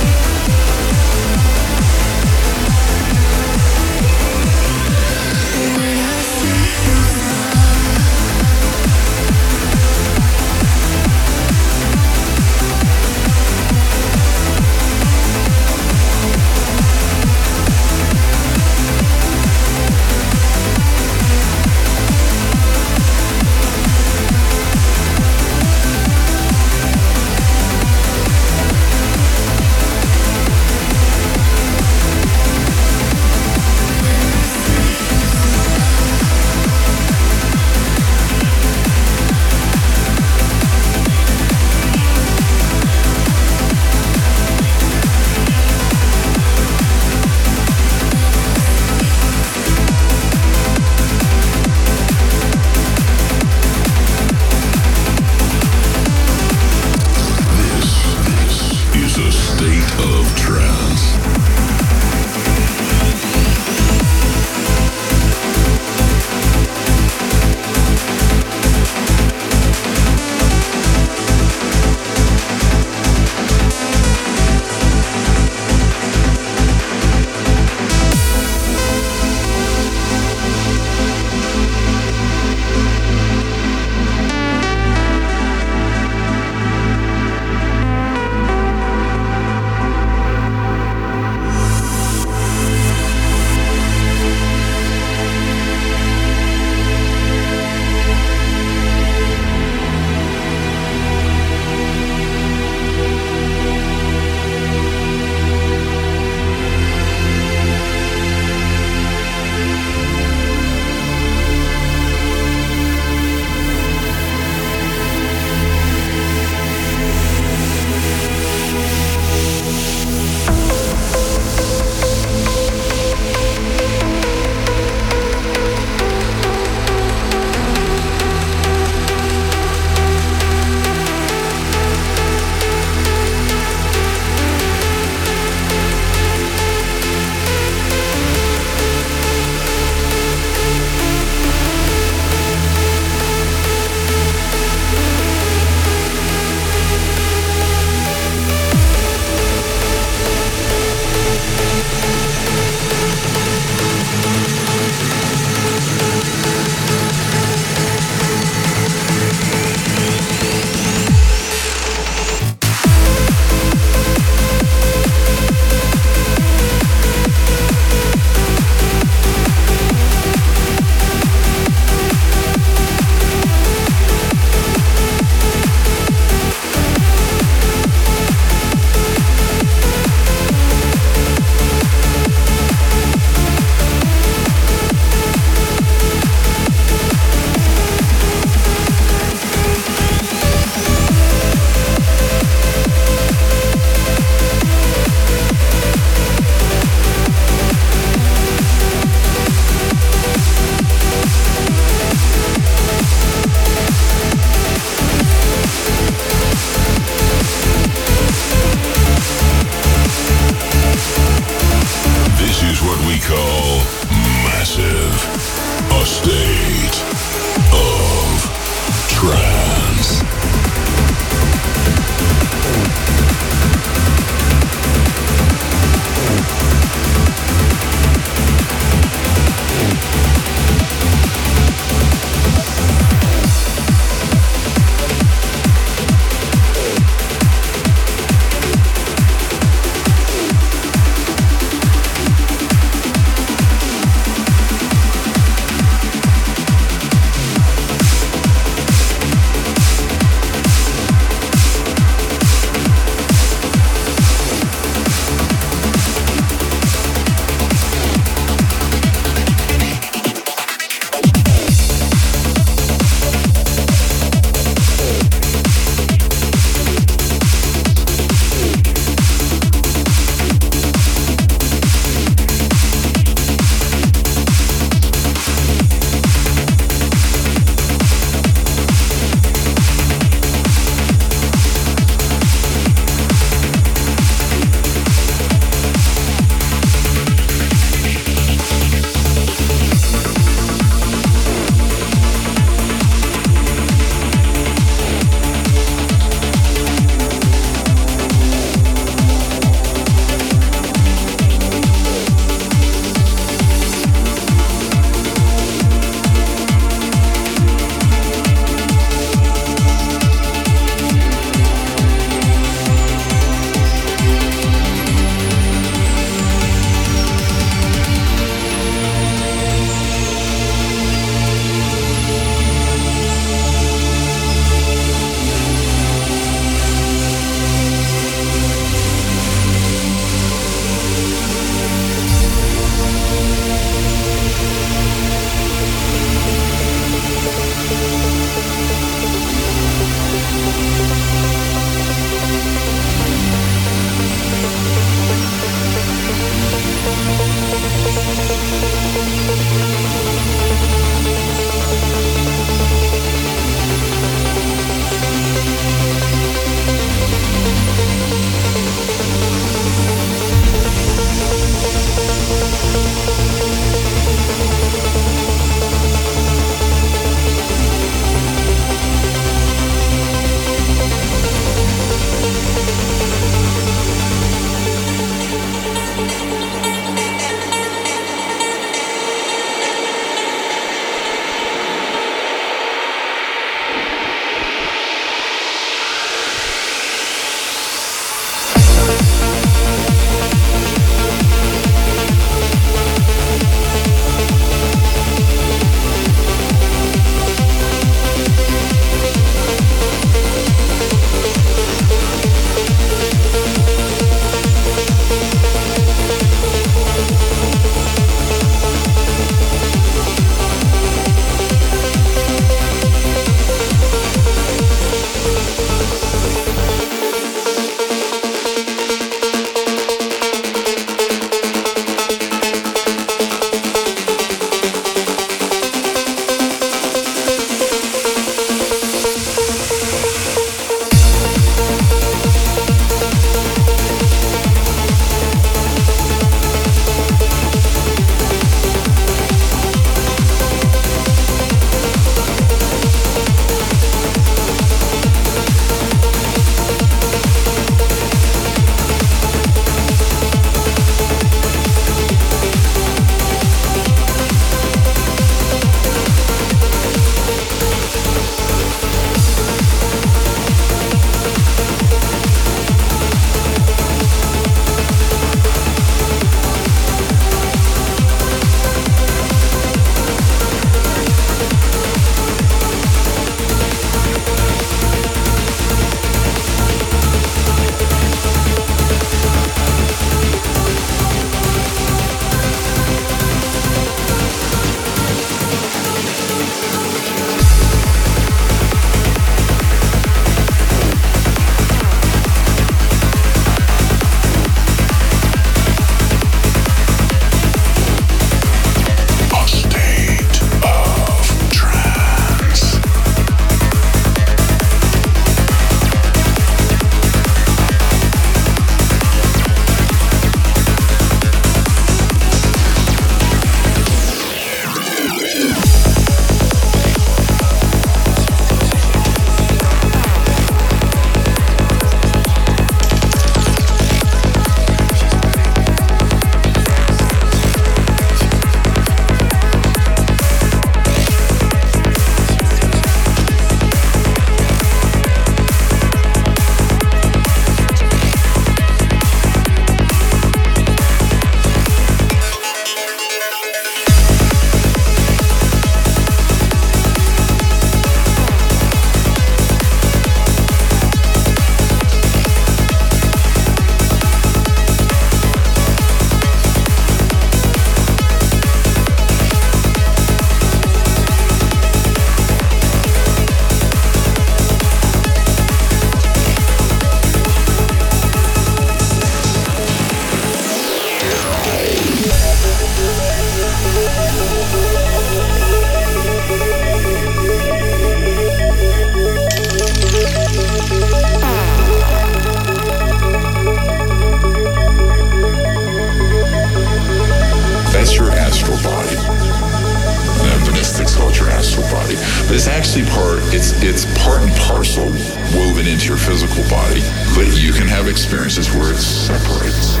dancey part, it's part and parcel woven into your physical body, but you can have experiences where it separates.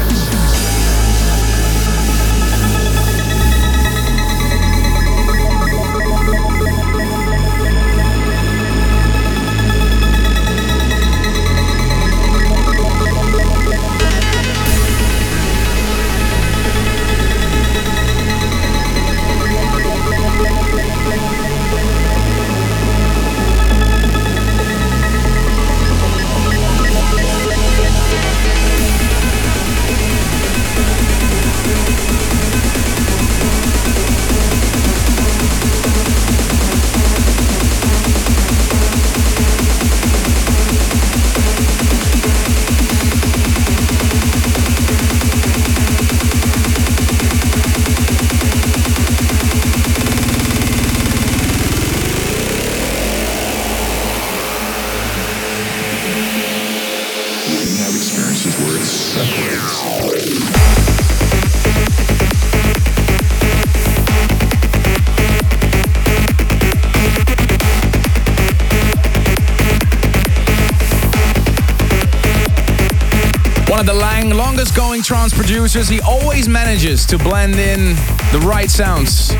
Longest going trance producers, he always manages to blend in the right sounds.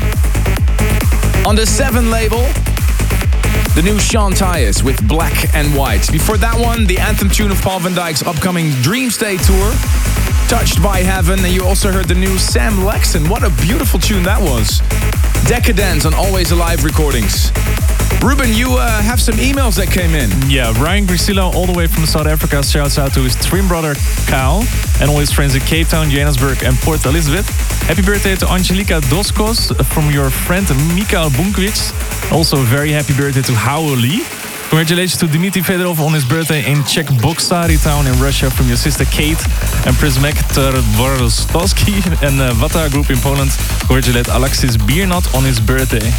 On the 7 label, the new Sean Tyas with Black and White. Before that one, the anthem tune of Paul van Dyk's upcoming Dreamstay tour, Touched by Heaven. And you also heard the new Sam Lexon. What a beautiful tune that was. Decadence on Always Alive recordings. Ruben, you have some emails that came in. Yeah, Ryan Grisillo, all the way from South Africa, shouts out to his twin brother Kyle and all his friends in Cape Town, Johannesburg and Port Elizabeth. Happy birthday to Angelica Doskos from your friend Mikael Bunkwitz. Also very happy birthday to Hao Lee. Congratulations to Dmitry Fedorov on his birthday in Czech Boksary town in Russia from your sister Kate. And Prismek Vorostowski and Vata Group in Poland. Congratulate Alexis Biernat on his birthday.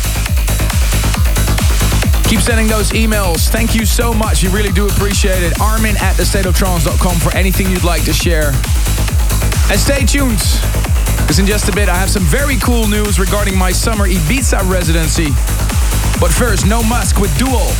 Keep sending those emails. Thank you so much. You really do appreciate it. Armin@thestateoftrance.com for anything you'd like to share. And stay tuned, because in just a bit I have some very cool news regarding my summer Ibiza residency. But first, No Musk with Duel.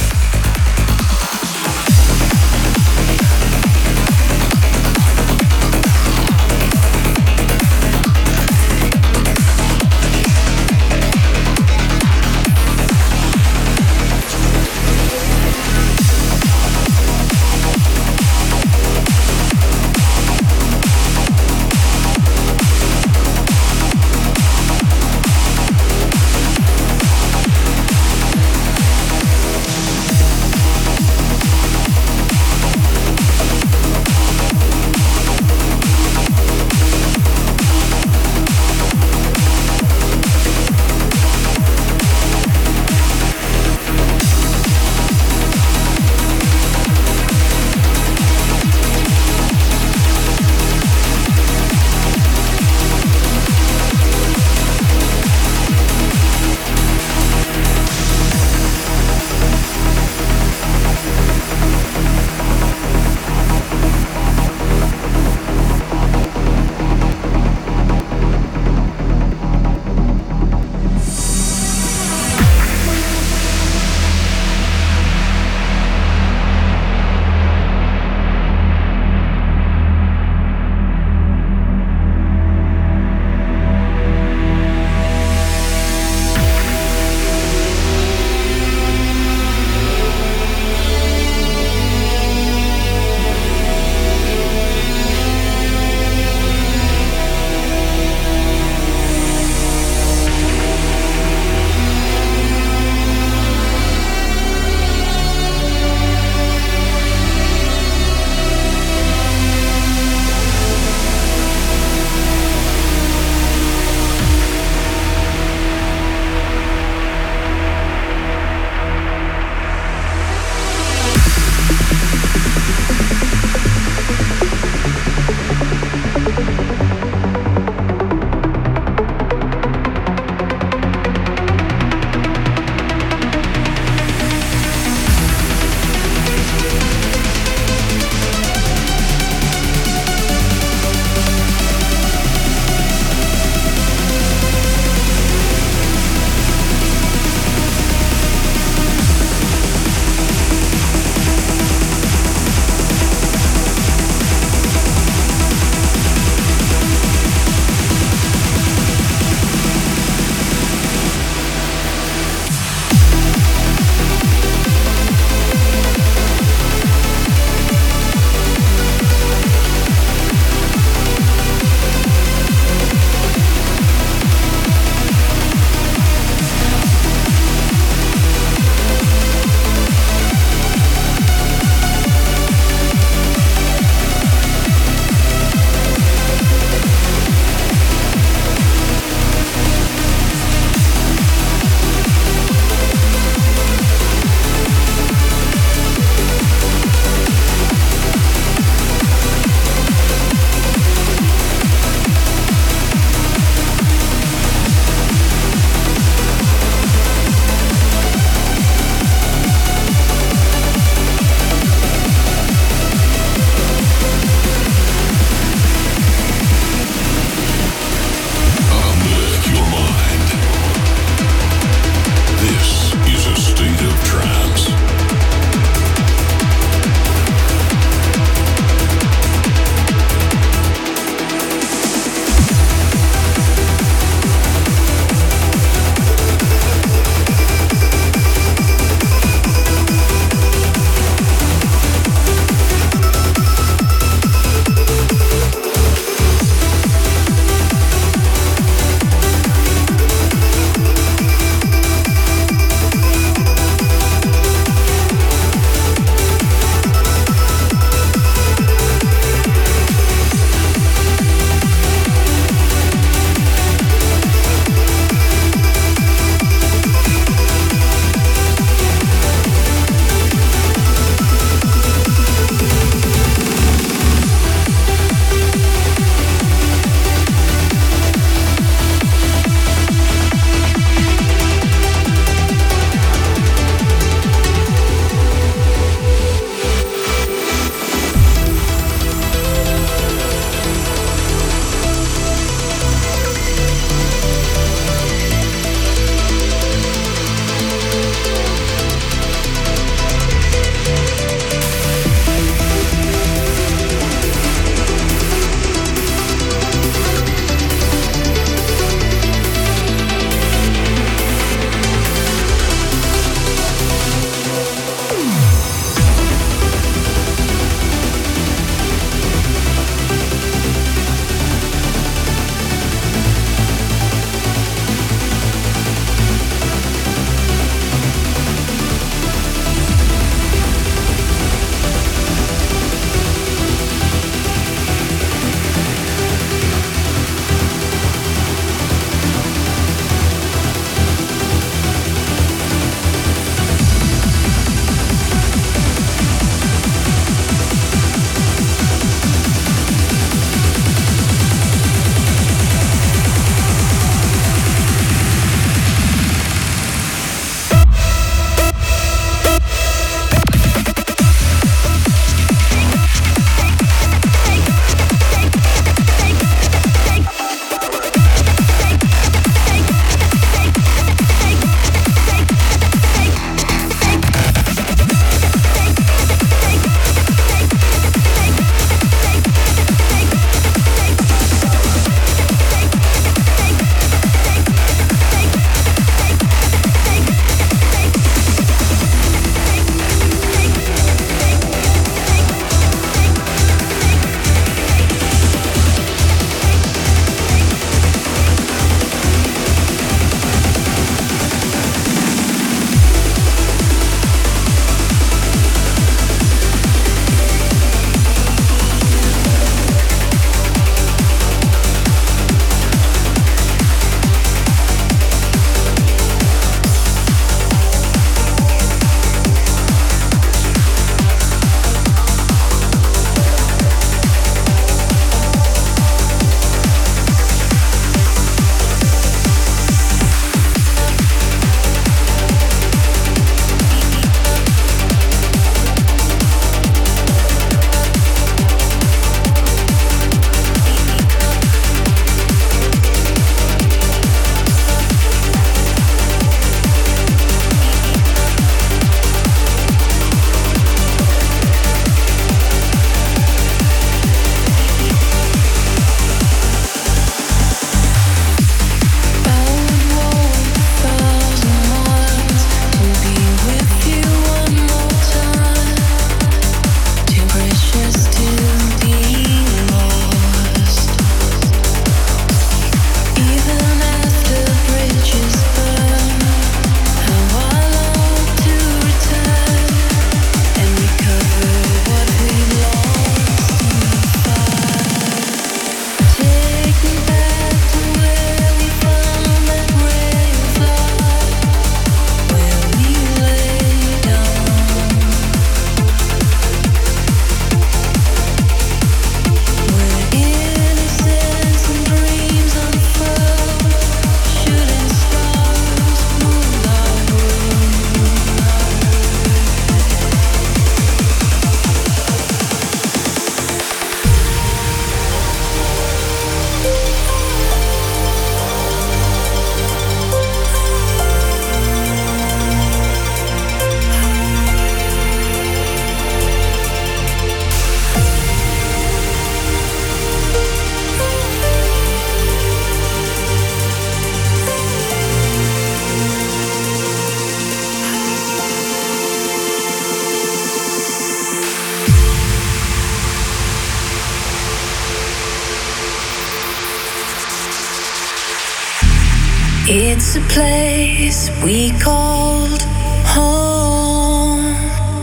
It's a place we called home.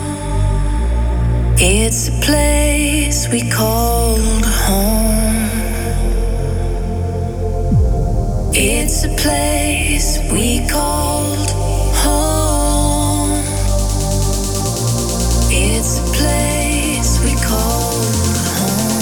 It's a place we called home. It's a place we called home. It's a place we called home.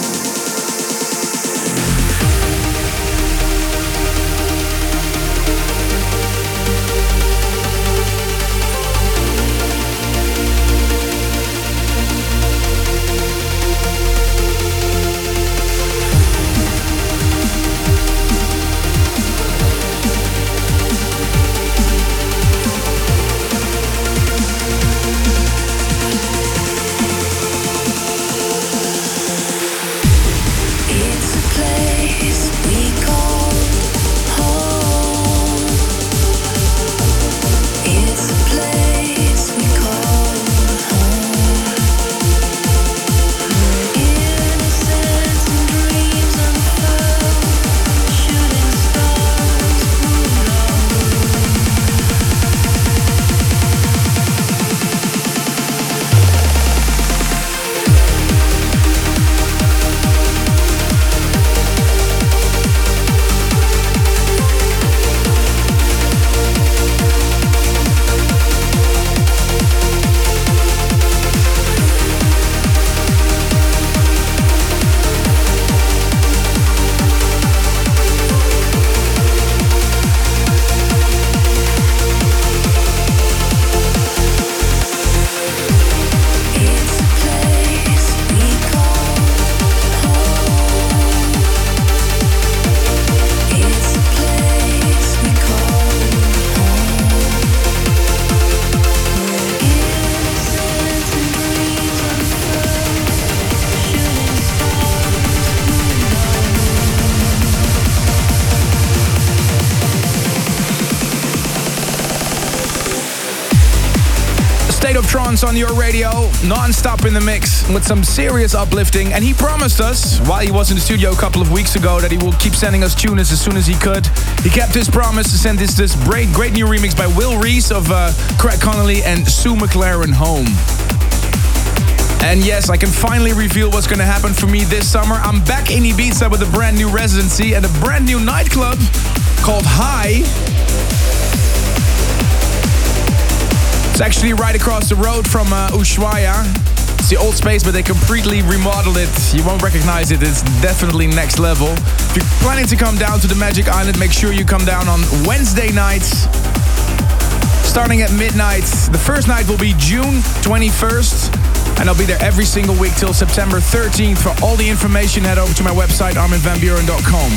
State of Trance on your radio, non-stop in the mix with some serious uplifting. And he promised us, while he was in the studio a couple of weeks ago, that he will keep sending us tuners as soon as he could. He kept his promise to send this great new remix by Will Reese of Craig Connolly and Sue McLaren Home. And yes, I can finally reveal what's going to happen for me this summer. I'm back in Ibiza with a brand new residency and a brand new nightclub called High. It's actually right across the road from Ushuaia. It's the old space, but they completely remodeled it. You won't recognize it. It's definitely next level. If you're planning to come down to the Magic Island, make sure you come down on Wednesday nights, starting at midnight. The first night will be June 21st, and I'll be there every single week till September 13th. For all the information, head over to my website, arminvanburen.com.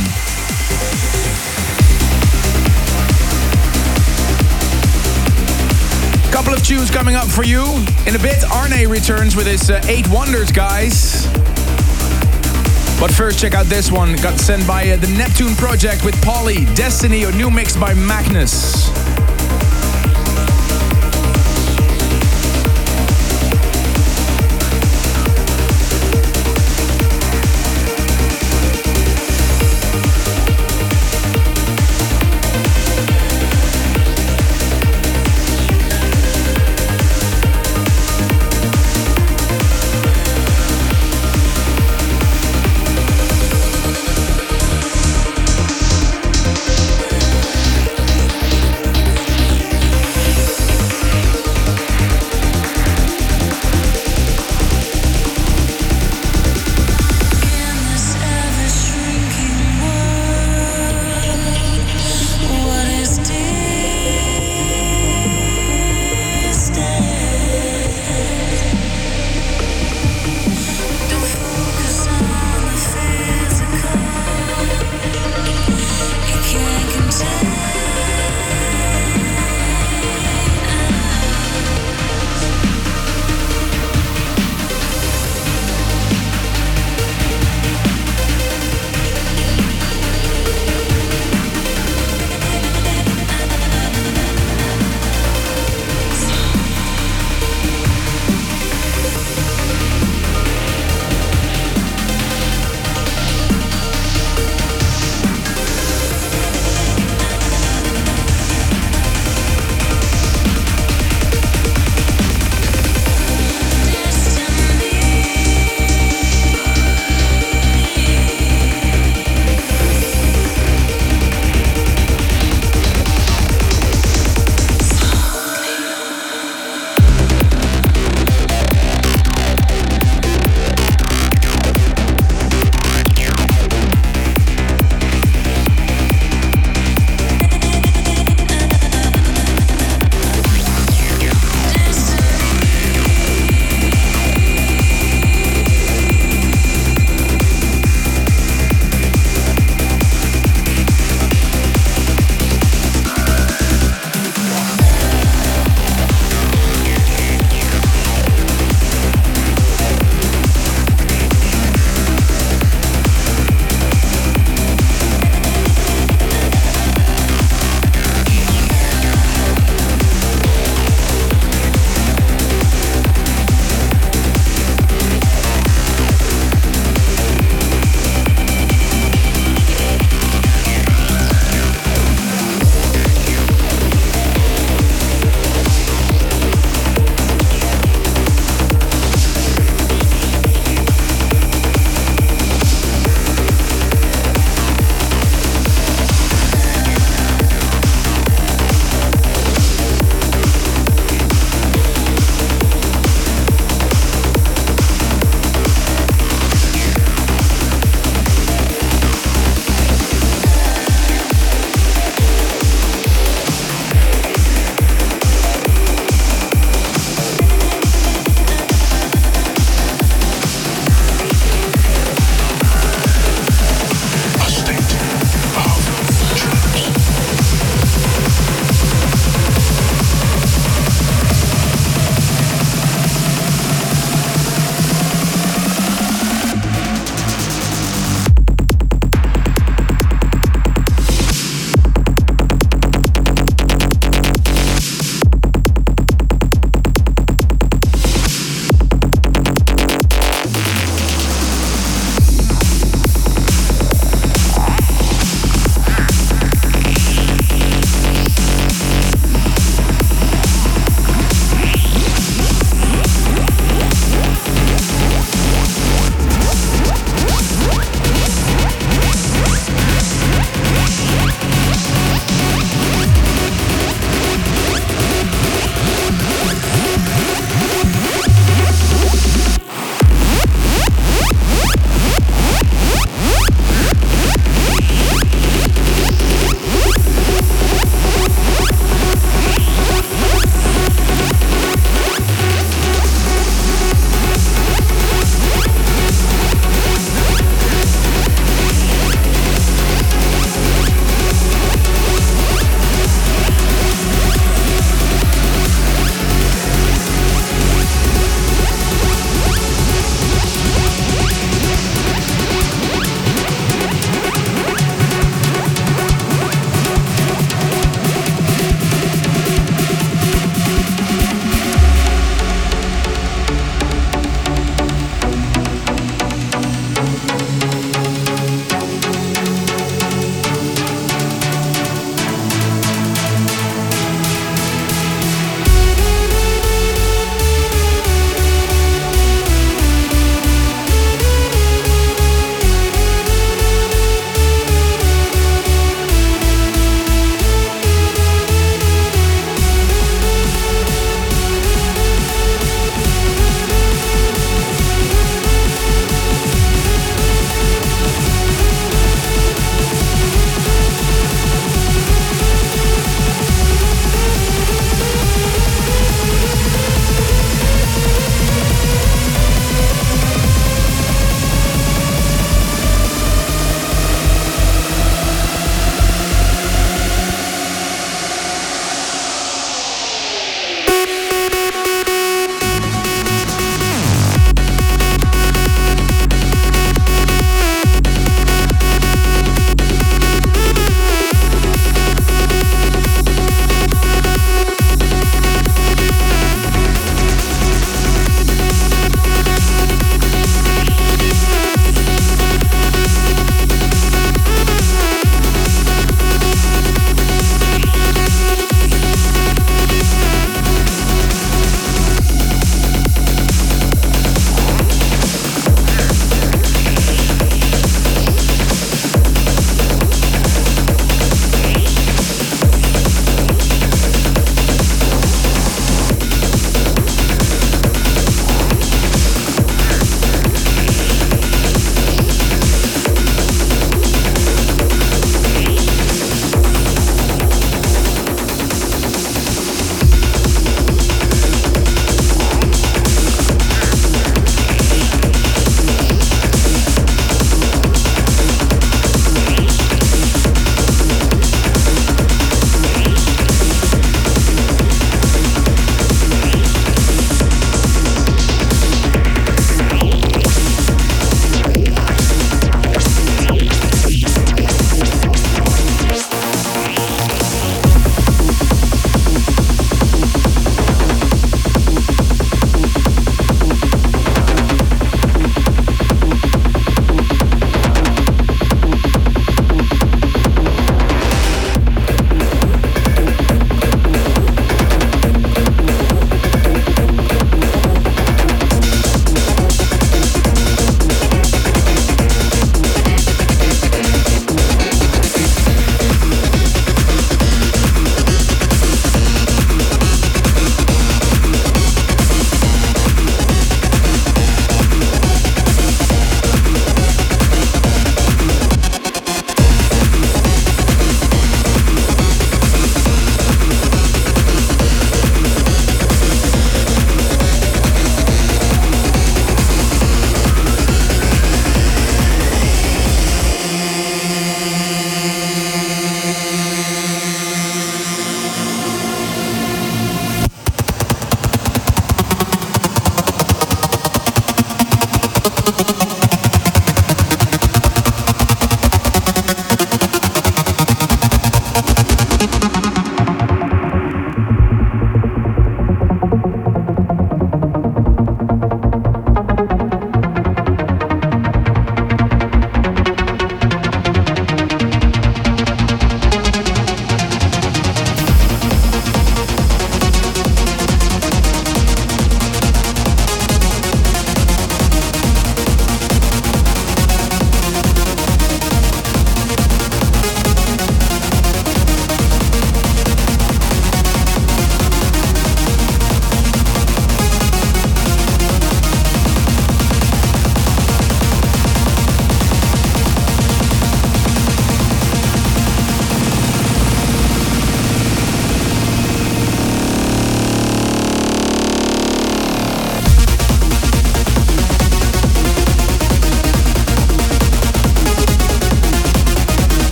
Couple of tunes coming up for you. In a bit, Arne returns with his 8 Wonders, guys. But first, check out this one. Got sent by the Neptune Project with Polly, Destiny, a new mix by Magnus.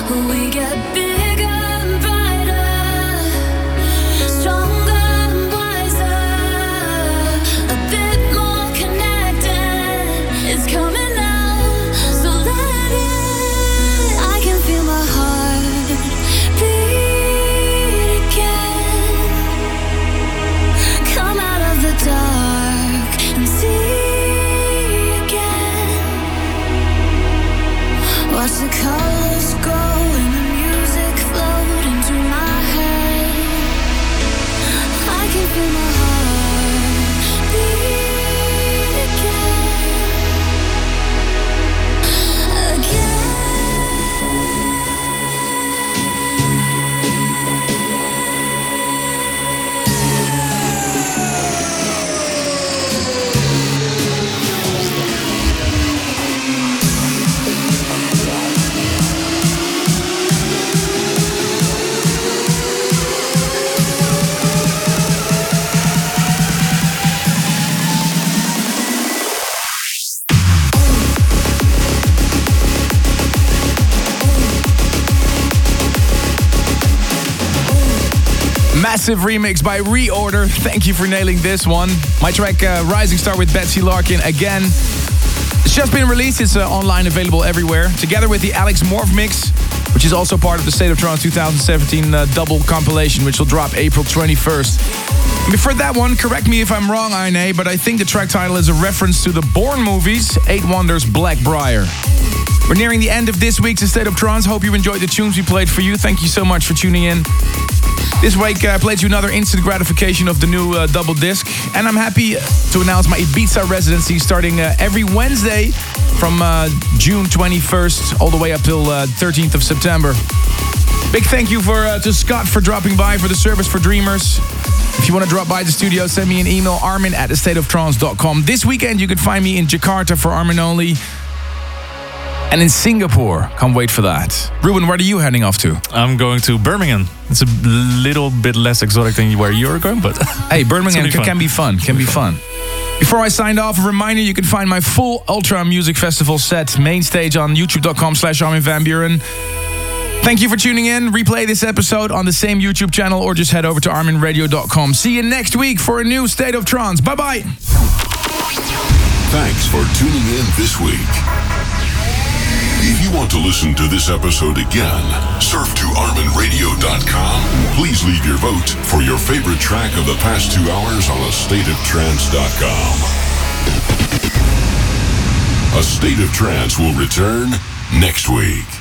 We get bigger and brighter, stronger and wiser, a bit more connected. It's coming out, so let it. I can feel my heart beat again. Come out of the dark and see again. Watch the colors grow and the music float into my head. I can feel my heart beat again. Massive remix by Reorder. Thank you for nailing this one. My track Rising Star with Betsy Larkin again. It's just been released. It's online, available everywhere. Together with the Alex Morph mix, which is also part of the State of Trance 2017 double compilation, which will drop April 21st. And before that one, correct me if I'm wrong, Aine, but I think the track title is a reference to the Bourne movies, Eight Wonders, Blackbriar. We're nearing the end of this week's State of Trance. Hope you enjoyed the tunes we played for you. Thank you so much for tuning in. This week I played you another instant gratification of the new double disc. And I'm happy to announce my Ibiza residency starting every Wednesday from June 21st all the way up till 13th of September. Big thank you to Scott for dropping by for the service for Dreamers. If you want to drop by the studio, send me an email, armin@astateoftrance.com. This weekend you can find me in Jakarta for Armin Only. And in Singapore, can't wait for that. Ruben, where are you heading off to? I'm going to Birmingham. It's a little bit less exotic than where you're going, but... Hey, Birmingham can be fun. Can be fun. Before I sign off, a reminder, you can find my full Ultra Music Festival set, main stage on youtube.com/Armin van Buuren. Thank you for tuning in. Replay this episode on the same YouTube channel or just head over to arminradio.com. See you next week for a new State of Trance. Bye-bye. Thanks for tuning in this week. If you want to listen to this episode again, surf to arminradio.com. Please leave your vote for your favorite track of the past 2 hours on astateoftrance.com. A State of Trance will return next week.